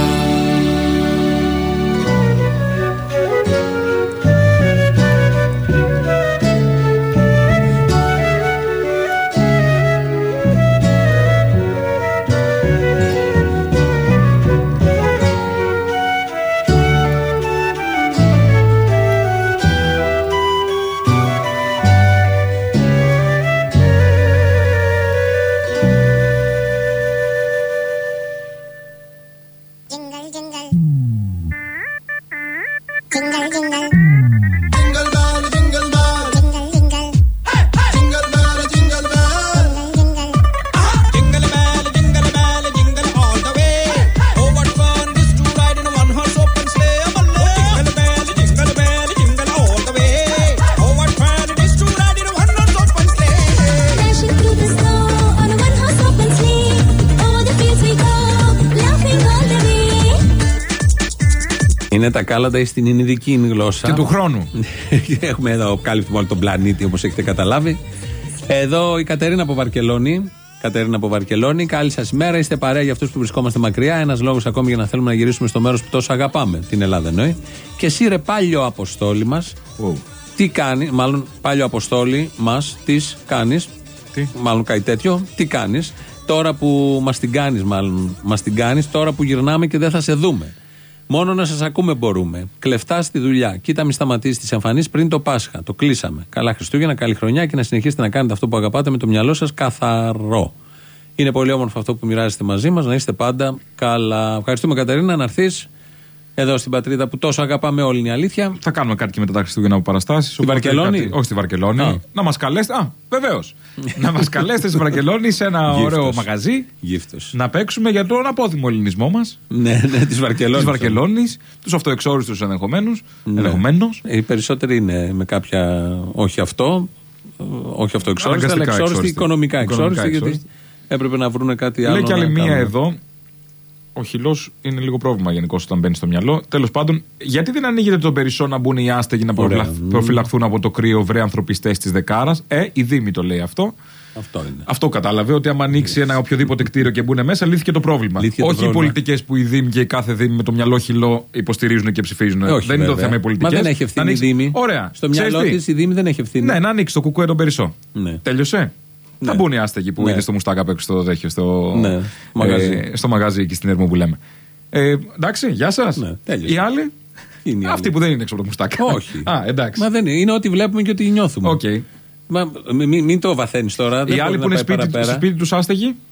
Είναι τα κάλαντα στην ινδική γλώσσα. Και του χρόνου. Έχουμε εδώ, κάλυπτουμε όλο τον πλανήτη όπως έχετε καταλάβει. Εδώ η Κατερίνα από Βαρκελόνη. Κατερίνα από Βαρκελόνη, καλή σας ημέρα. Είστε παρέα για αυτούς που βρισκόμαστε μακριά. Ένας λόγος ακόμη για να θέλουμε να γυρίσουμε στο μέρος που τόσο αγαπάμε. Την Ελλάδα εννοεί. Και εσύ ρε πάλιο Αποστόλη μας. Oh. Τι κάνει, μάλλον πάλιο Αποστόλη μας, τι κάνεις. Τι? Μάλλον κάτι τέτοιο. Τι κάνεις. Τώρα που μας την κάνεις, μάλλον μας την κάνεις. Τώρα που γυρνάμε και δεν θα σε δούμε. Μόνο να σας ακούμε μπορούμε. Κλεφτά στη δουλειά. Κοίτα, μη σταματήσει τις εμφανίσεις πριν το Πάσχα. Το κλείσαμε. Καλά Χριστούγεννα, καλή χρονιά και να συνεχίσετε να κάνετε αυτό που αγαπάτε με το μυαλό σας καθαρό. Είναι πολύ όμορφο αυτό που μοιράζεστε μαζί μας. Να είστε πάντα καλά. Ευχαριστούμε, Κατερίνα, να έρθεις εδώ στην πατρίδα που τόσο αγαπάμε όλοι, είναι η αλήθεια. Θα κάνουμε κάτι και μετά τα Χριστούγεννα από παραστάσεις. Στη Βαρκελόνη? Κάτι... Όχι στη Βαρκελόνη. Α. Να μας καλέσετε. Α, βεβαίως. Να μας καλέσετε στη Βαρκελόνη σε ένα ωραίο μαγαζί. Γύφτος. Να παίξουμε για τον απόδημο ελληνισμό μας. Ναι, ναι, της Βαρκελόνης. Της Βαρκελόνης, τους αυτοεξόριστους ενδεχομένους. Ναι. Ενδεχομένως. Οι περισσότεροι είναι με κάποια. Όχι αυτό. Όχι αυτοεξόριστοι, αλλά εξόριστοι, οικονομικά εξόριστοι. Γιατί έπρεπε να βρουν κάτι άλλο. Λέει κι άλλη μία κάνουν. εδώ. Ο χυλός είναι λίγο πρόβλημα γενικώς όταν μπαίνει στο μυαλό. Τέλος πάντων, γιατί δεν ανοίγεται το Περισσό να μπουν οι άστεγοι να Ωραία. προφυλαχθούν από το κρύο βρε ανθρωπιστές της Δεκάρας. Ε, η Δήμη το λέει αυτό. Αυτό είναι. Αυτό κατάλαβε, ότι άμα ανοίξει ένα οποιοδήποτε κτίριο και μπουν μέσα, λύθηκε το πρόβλημα. Λύθηκε το Όχι πρόβλημα. οι πολιτικές που η Δήμη και η κάθε Δήμη με το μυαλό χυλό υποστηρίζουν και ψηφίζουν. Ε, όχι, δεν είναι το βέβαια. θέμα οι πολιτικές. Μα δεν έχει ευθύνη η Δήμη. Ωραία. Στο μυαλό της η Δήμη δεν έχει ευθύνη. Ναι, να ανοίξει το κουκουέ τον Περισσό. Ναι. Τέλειωσε. Ναι. Θα μπουν οι άστεγοι που Ναι. είναι στο Μουστάκα απ' έξω στο δέχιο, στο, Ναι. Μαγαζί. ε, στο μαγαζί εκεί στην Ερμού που λέμε. Ε, εντάξει, γεια σας. Ναι, τέλειωσε. Οι άλλοι. Είναι οι Αυτοί άλλοι. που δεν είναι έξω από το Μουστάκα. Όχι. Α, εντάξει. Μα δεν είναι. Είναι ό,τι βλέπουμε και ό,τι νιώθουμε. Okay. Μα, μην, μην το βαθαίνεις τώρα. Οι δεν άλλοι μπορεί που να είναι πάει σπίτι, παραπέρα. σπίτι τους άστεγοι.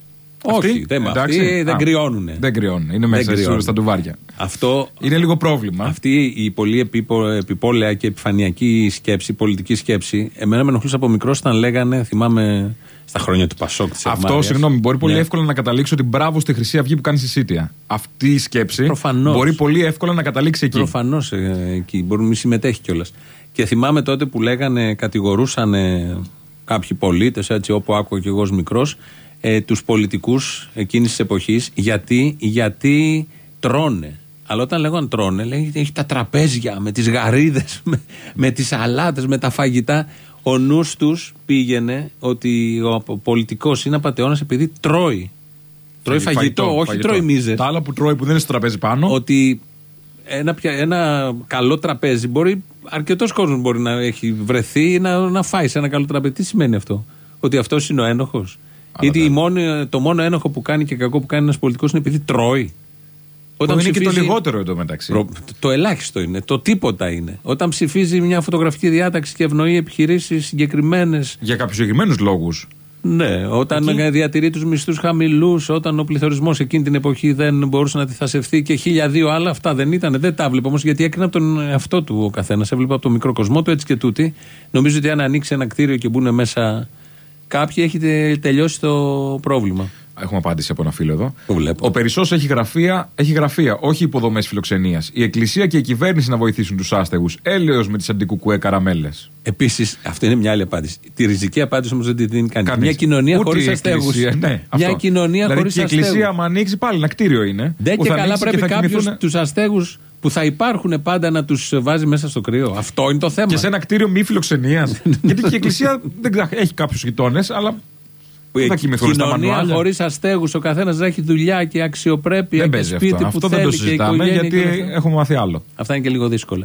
Όχι, Αυτοί, δεν, εντάξει. αυτοί δεν Α, κρυώνουν. Δεν κρυώνουν. Είναι μέσα κρυώνουν. στα ντουβάρια. Αυτό είναι λίγο πρόβλημα. Αυτή η πολύ επίπο, επιπόλαια και επιφανειακή σκέψη, πολιτική σκέψη, εμένα με ενοχλούσε από μικρός όταν λέγανε, θυμάμαι στα χρόνια του Πασόκ της Ευμάρειας. Αυτό, συγγνώμη, μπορεί πολύ Ναι. εύκολα να καταλήξει ότι μπράβο στη Χρυσή Αυγή που κάνει συσίτια. Αυτή η σκέψη Προφανώς. μπορεί πολύ εύκολα να καταλήξει εκεί. Προφανώς ε, εκεί. Μπορεί να μην συμμετέχει κιόλας. Και θυμάμαι τότε που λέγανε, κατηγορούσαν ε, κάποιοι πολίτες, έτσι όπου άκουγα κι εγώ ως μικρός, ε, τους πολιτικούς εκείνης της εποχής, γιατί, γιατί τρώνε. Αλλά όταν λέγανε τρώνε, λέγανε έχει τα τραπέζια με τις γαρίδες, με, με τις σαλάτες, με τα φαγητά. Ο νους τους πήγαινε ότι ο πολιτικός είναι απατεώνας επειδή τρώει. Τρώει φαγητό, φαγητό όχι φαγητό. Τρώει μίζες. Τα άλλα που τρώει που δεν είναι στο τραπέζι πάνω. Ότι ένα, ένα καλό τραπέζι μπορεί, αρκετός κόσμος μπορεί να έχει βρεθεί να, να φάει σε ένα καλό τραπέζι. Τι σημαίνει αυτό? Ότι αυτός είναι ο ένοχος? Γιατί η μόνη, το μόνο ένοχο που κάνει και κακό που κάνει ένας πολιτικός είναι επειδή τρώει. Όταν είναι ψηφίζει, και το λιγότερο εντωμεταξύ. Το, το ελάχιστο είναι. Το τίποτα είναι. Όταν ψηφίζει μια φωτογραφική διάταξη και ευνοεί επιχειρήσεις συγκεκριμένες. Για κάποιους συγκεκριμένους λόγους. Ναι, όταν εκεί διατηρεί τους μισθούς χαμηλούς, όταν ο πληθωρισμός εκείνη την εποχή δεν μπορούσε να αντιθασευθεί και χίλια δύο άλλα, αυτά δεν ήταν. Δεν τα έβλεπε όμως γιατί έκρινα από τον εαυτό του ο καθένας. Έβλεπε από τον μικρό κοσμό του έτσι και τούτη. Νομίζω ότι αν ανοίξει ένα κτίριο και μπουν μέσα κάποιοι, έχει τελειώσει το πρόβλημα. Έχουμε απάντηση από ένα φίλο εδώ. Το βλέπω. Ο Περισσός έχει γραφεία, έχει γραφεία, όχι υποδομές φιλοξενίας. Η Εκκλησία και η κυβέρνηση να βοηθήσουν τους άστεγους. Έλεος με τις αντικουκουέ καραμέλες. Επίσης, αυτή είναι μια άλλη απάντηση. Τη ριζική απάντηση όμως δεν την δίνει κανείς. Μια κοινωνία χωρίς αστέγους. Ναι, μια αυτό. κοινωνία δηλαδή χωρίς αστέγους. Η Εκκλησία, άμα ανοίξει, πάλι ένα κτίριο είναι. Δεν και καλά πρέπει κάποιος τους αστέγους που θα υπάρχουν πάντα να τους βάζει μέσα στο κρύο. Αυτό είναι το θέμα. Και σε ένα κτίριο μη φιλοξενίας. Γιατί και η Εκκλησία δεν έχει κάποιους γειτόνες, αλλά. Η κοινωνία χωρίς αστέγους, ο καθένας να έχει δουλειά και αξιοπρέπεια και σπίτι αυτό. που αυτό θέλει δεν το συζητάμε, και γιατί και έχουμε μάθει άλλο. Αυτά είναι και λίγο δύσκολα.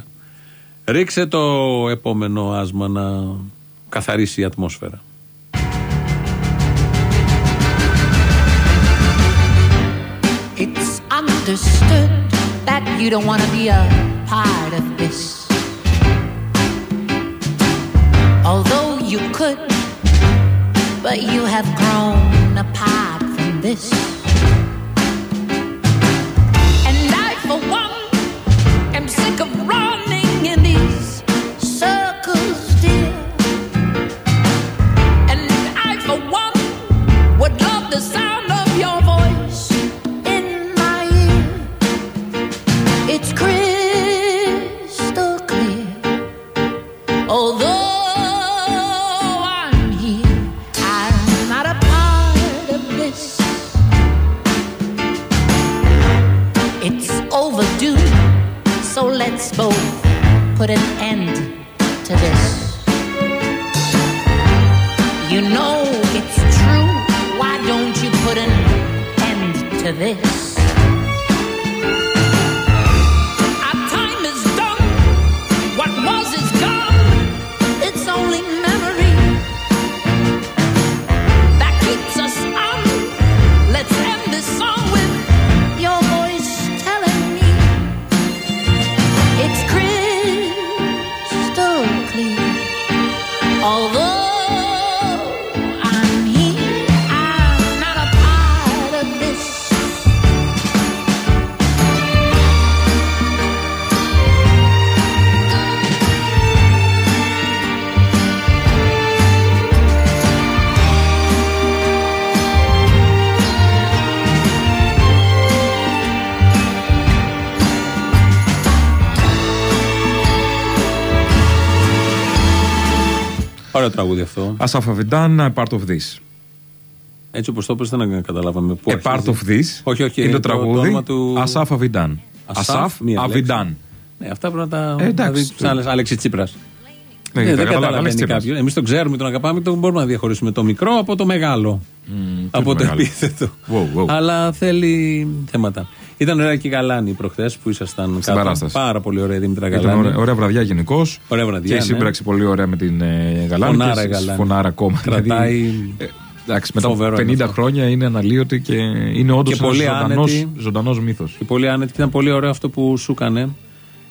Ρίξε το επόμενο άσμα να καθαρίσει η ατμόσφαιρα. It's understood that you don't want to be a part of this. Although you could, but you have grown apart from this. And I, for one, am sick of running in these circles, dear. And I, for one, would love the sound of your voice in my ear. It's crystal clear. Although overdue, so let's both put an end to this. You know it's true, why don't you put an end to this? Our time is done, what was is gone, it's only memory that keeps us on. Let's end this song with your voice telling me it's crystal clear. Although I'm here, I'm not a part of this. Ωραίο τραγούδι αυτό. Ασάφ Αβιντάν, Part of This. Έτσι όπως το είπες δεν καταλάβαμε πού A Part of This. Όχι, όχι, είναι το τραγούδι το του... Ασάφ Αβιντάν. Ασάφ Αβιντάν. Ναι, αυτά πρέπει να τα ε, εντάξει. δει Άλεξη Τσίπρας. Ναι, ναι, δεν καταλαβαίνει κάποιο. Εμείς το ξέρουμε, τον αγαπάμε, τον μπορούμε να διαχωρίσουμε το μικρό από το μεγάλο. Mm, από το μεγάλο. Επίθετο. Wow, wow. Αλλά θέλει θέματα. Ήταν ωραία και η Γαλάνη προχθές που ήσασταν στην κάτω. παράσταση. Πάρα πολύ ωραία η Δήμητρα Γαλάνη. Ωραία, ωραία βραδιά γενικώς. Ωραία βραδιά. Και η σύμπραξη ναι. πολύ ωραία με την ε, Γαλάνη. Φωνάρα και Γαλάνη. Φωνάρα ακόμα. Κρατάει. Δηλαδή, ε, εντάξει, μετά από πενήντα χρόνια είναι αναλύωτη και είναι όντως ένας ζωντανός, ζωντανός μύθος. Και πολύ άνετη. Και ήταν πολύ ωραίο αυτό που σου έκανε.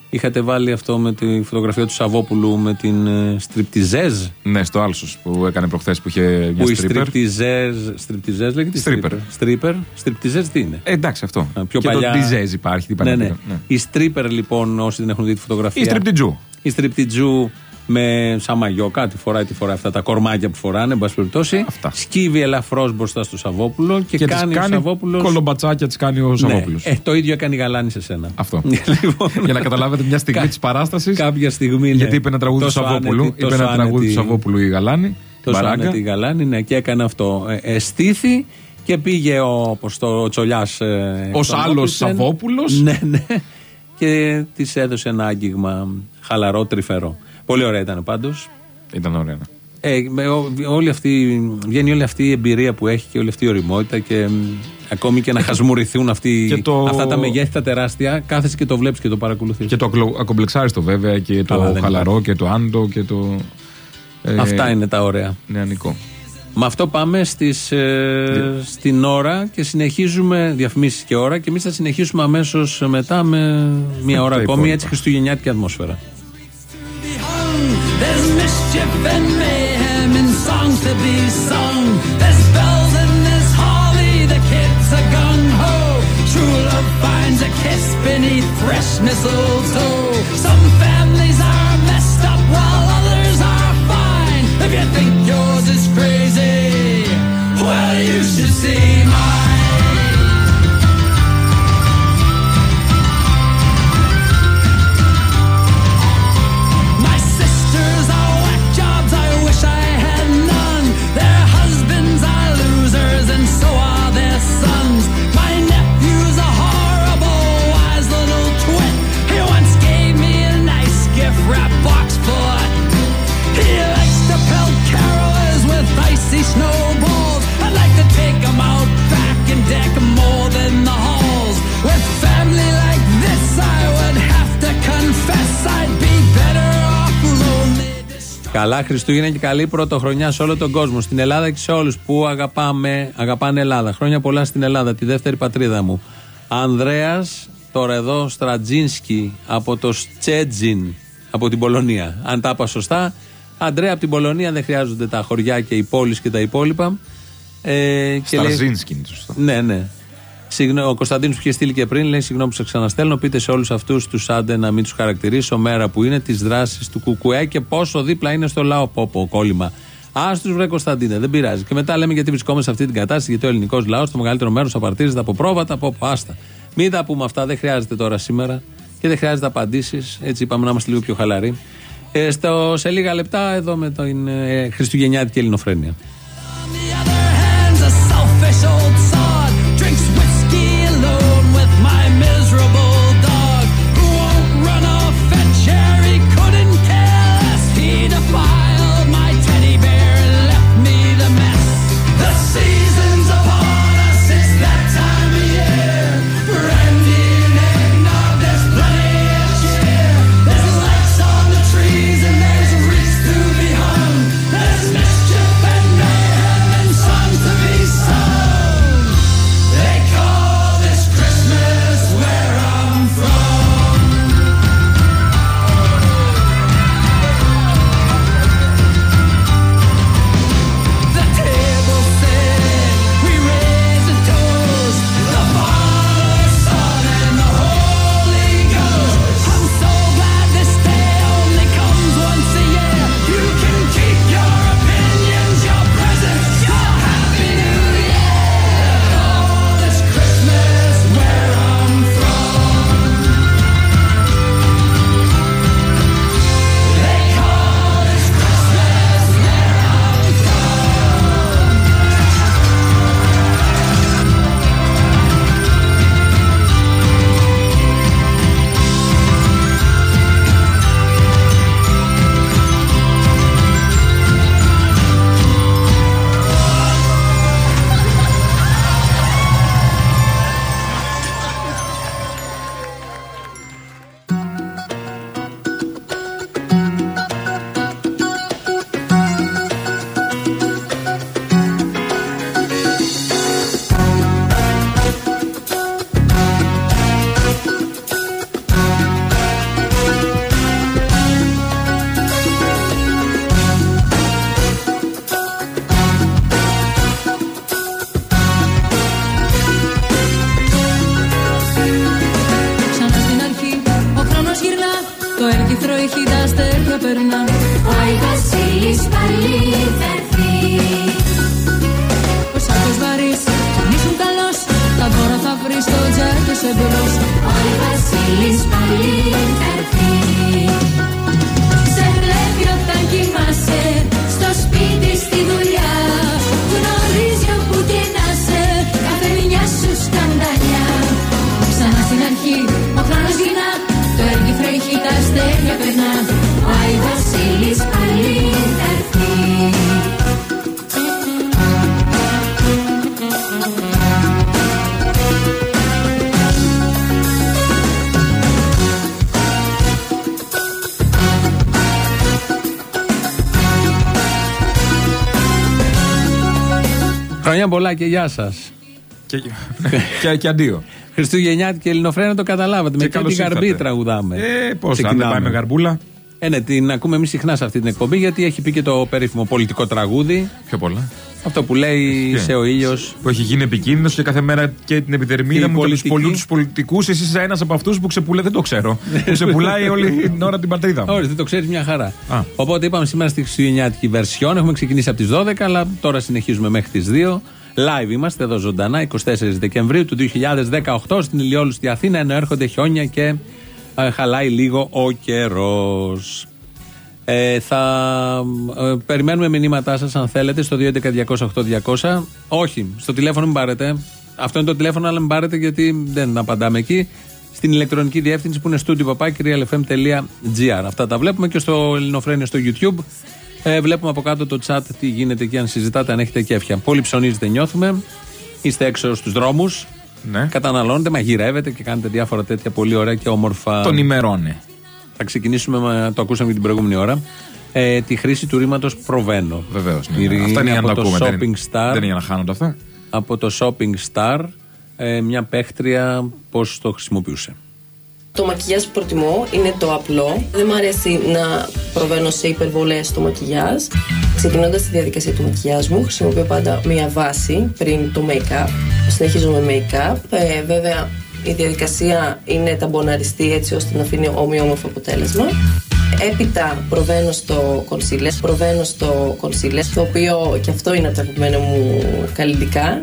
Είχατε βάλει αυτό με τη φωτογραφία του Σαββόπουλου με την ε, στριπτιζέζ. Ναι, στο Άλσος που έκανε προχθές που είχε μια που στρίπερ. Που η στριπτιζέζ, στριπτιζέζ λέγεται. Στρίπερ. Στρίπερ. Στριπτιζέζ τι είναι. Ε, εντάξει αυτό. Α, πιο και παλιά... το τιζέζ υπάρχει. Τι ναι, ναι. ναι. Η στρίπερ λοιπόν, όσοι δεν έχουν δει τη φωτογραφία. Η στριπτιτζού. Η στριπτιτζού με σαν μαγιό, κάτι φοράει, τι φοράει αυτά τα κορμάκια που φοράνε, εν πάση περιπτώσει. Σκύβει ελαφρώς μπροστά στο Σαββόπουλο και, και κάνει, κάνει ο Σαββόπουλος. Κολομπατσάκια τις κάνει ο Σαββόπουλος. Ναι. Ε, το ίδιο έκανε η Γαλάνη σε σένα. Αυτό. Λοιπόν, για να καταλάβετε μια στιγμή της παράστασης. Κάποια στιγμή. Ναι. Γιατί είπε ένα τραγούδι του Σαββόπουλου. Είπε ένα τραγούδι του Σαββόπουλου η Γαλάνη. Τόσο άνετη η Γαλάνη, ναι, και έκανε αυτό. Ε, ε, στήθη και πήγε όπως το Τσολιάς. Ε, ως άλλος Σαββόπουλος. Ναι, ναι. Και της έδωσε ένα άγγιγμα χαλαρό, τρυφερό. Πολύ ωραία ήταν πάντως. Ήταν ωραία. Ναι. Ε, με, ό, όλη αυτή, βγαίνει όλη αυτή η εμπειρία που έχει και όλη αυτή η ωριμότητα και μ, ακόμη και να χασμουριθούν αυτοί, το... αυτά τα μεγέθη τα τεράστια, κάθεσαι και το βλέπεις και το παρακολουθείς. Και το ακομπλεξάριστο βέβαια και το Καλά, χαλαρό είναι. Και το άντο και το... Ε, αυτά είναι τα ωραία. Νεανικό. Με αυτό πάμε στις, ε, στην ώρα και συνεχίζουμε διαφημίσεις και ώρα και εμείς θα συνεχίσουμε αμέσως μετά με μια ώρα ακόμη, έτσι χριστουγεννιάτικη ατμόσφαιρα. There's mischief and mayhem and songs to be sung. There's bells and there's holly, the kids are gung-ho. True love finds a kiss beneath fresh mistletoe. Some families are messed up while others are fine. If you think yours is crazy, well you should see mine. Snowballs, I'd like to take them out back and deck more than the halls. With family like this, I would have to confess I'd be better off lonely. Καλά Χριστούγεννα και καλή πρωτοχρονιά σε όλο τον κόσμο, στην Ελλάδα και σε όλους που αγαπάμε, αγαπάνε Ελλάδα. Χρόνια πολλά στην Ελλάδα, τη δεύτερη πατρίδα μου. Ανδρέας, τώρα εδώ Στρατζίνσκι από το Στζέτζιν, από την Πολωνία. Αν τα είπα σωστά. Αντρέα από την Πολωνία, δεν χρειάζονται τα χωριά και οι πόλεις και τα υπόλοιπα. Ε, Στραζίνσκι είναι σωστά. Ναι, ναι. Συγνώ, ο Κωνσταντίνος που είχε στείλει και πριν λέει: συγγνώμη που σε ξαναστέλνω. Πείτε σε όλους αυτούς τους άντε να μην τους χαρακτηρίσω μέρα που είναι τις δράσεις του Κουκουέ και πόσο δίπλα είναι στο λαό. Πόπο, κόλλημα. Ας τους βρε Κωνσταντίνε, δεν πειράζει. Και μετά λέμε γιατί βρισκόμαστε σε αυτή την κατάσταση, γιατί ο ελληνικός λαός το μεγαλύτερο μέρος απαρτίζεται από πρόβατα, από άστα. Μην τα πούμε αυτά, δεν χρειάζεται τώρα σήμερα και δεν χρειάζεται απαντήσεις. Έτσι είπαμε να είμαστε λίγο πιο χαλαροί. Ε, στο, σε λίγα λεπτά εδώ με την ε, χριστουγεννιάτικη ελληνοφρένεια. There's mischief and ερυθρό ηχεί τα αστέρια περνάνε. Ο Άι Βασίλης πάλι θα έρθει. Ο σάκος βαρύς, αν ήσουν καλός, τα δώρα θα βρεις στο τζάκι σου εμπρός. Ο Άι Βασίλης πάλι θα έρθει. Σε βλέπει όταν κοιμάσαι, στο σπίτι, στη δουλειά. Γνωρίζει όπου και να σε, κάθε μια σου σκανδαλιά. Ξανά στην αρχή, ο χρόνος γυρνά, το ερυθρό ηχεί τα αστέρια περνά. Ο Άι Βασίλης πάλι θα έρθει. Χρόνια πολλά και γεια σας. Και, και, και αντίο. Χριστουγεννιάτικη Ελληνοφρένα, το καταλάβατε. Με τι γαρμπή τραγουδάμε. Ε, πώς θα πάει με γαρμπούλα. Ε, ναι, την ακούμε εμείς συχνά σε αυτή την εκπομπή, γιατί έχει πει και το περίφημο πολιτικό τραγούδι. Πιο πολλά. Αυτό που λέει και, σε ο ήλιος. Που έχει γίνει επικίνδυνος και κάθε μέρα και την επιδερμίδα μου πολιτική... και τους πολιτικούς. Εσύ είσαι ένας από αυτούς που ξεπουλάει, δεν το ξέρω. Που ξεπουλάει όλη την ώρα την πατρίδα μου. Όχι, δεν το ξέρεις, μια χαρά. Α. Οπότε είπαμε σήμερα στη χριστουγεννιάτικη βερσιόν. Έχουμε ξεκινήσει από τις δώδεκα, αλλά τώρα συνεχίζουμε μέχρι τις δύο. Live είμαστε εδώ ζωντανά, εικοστή τέταρτη Δεκεμβρίου του δύο χιλιάδες δεκαοκτώ στην Ηλιόλου στη Αθήνα, ενώ έρχονται χιόνια και ε, χαλάει λίγο ο καιρός. Ε, θα ε, περιμένουμε μηνύματά σας αν θέλετε στο δύο έντεκα διακόσια οκτώ διακόσια. Όχι, στο τηλέφωνο μην πάρετε. Αυτό είναι το τηλέφωνο, αλλά μην πάρετε γιατί δεν απαντάμε εκεί. Στην ηλεκτρονική διεύθυνση που είναι studio παπάκι real f m τελεία g r. Αυτά τα βλέπουμε και στο Ελληνοφρένιο στο YouTube. Ε, βλέπουμε από κάτω το chat τι γίνεται εκεί, αν συζητάτε, αν έχετε κέφια. Πολύ ψωνίζετε, νιώθουμε. Είστε έξω στους δρόμους. Ναι. Καταναλώνετε, μαγειρεύετε και κάνετε διάφορα τέτοια πολύ ωραία και όμορφα. Τον ημερώνε. Θα ξεκινήσουμε, με, το ακούσαμε και την προηγούμενη ώρα, ε, τη χρήση του ρήματος προβαίνω. Βεβαίως. Ναι, ναι. Αυτά είναι για να το ακούμε. Shopping δεν, Star, δεν είναι για να χάνονται αυτά. Από το Shopping Star, ε, μια παίχτρια πώς το χρησιμοποιούσε. Το μακιγιάζ που προτιμώ είναι το απλό. Δεν μου αρέσει να προβαίνω σε υπερβολές στο μακιγιάζ. Ξεκινώντας τη διαδικασία του μακιγιάζ μου, χρησιμοποιώ πάντα μία βάση πριν το make-up. Συνεχίζω με make-up. Ε, βέβαια, η διαδικασία είναι ταμποναριστή έτσι ώστε να αφήνει ομοιόμορφο αποτέλεσμα. Έπειτα προβαίνω στο concealer. Προβαίνω στο concealer, το οποίο και αυτό είναι από τα αγαπημένα μου καλλιτικά.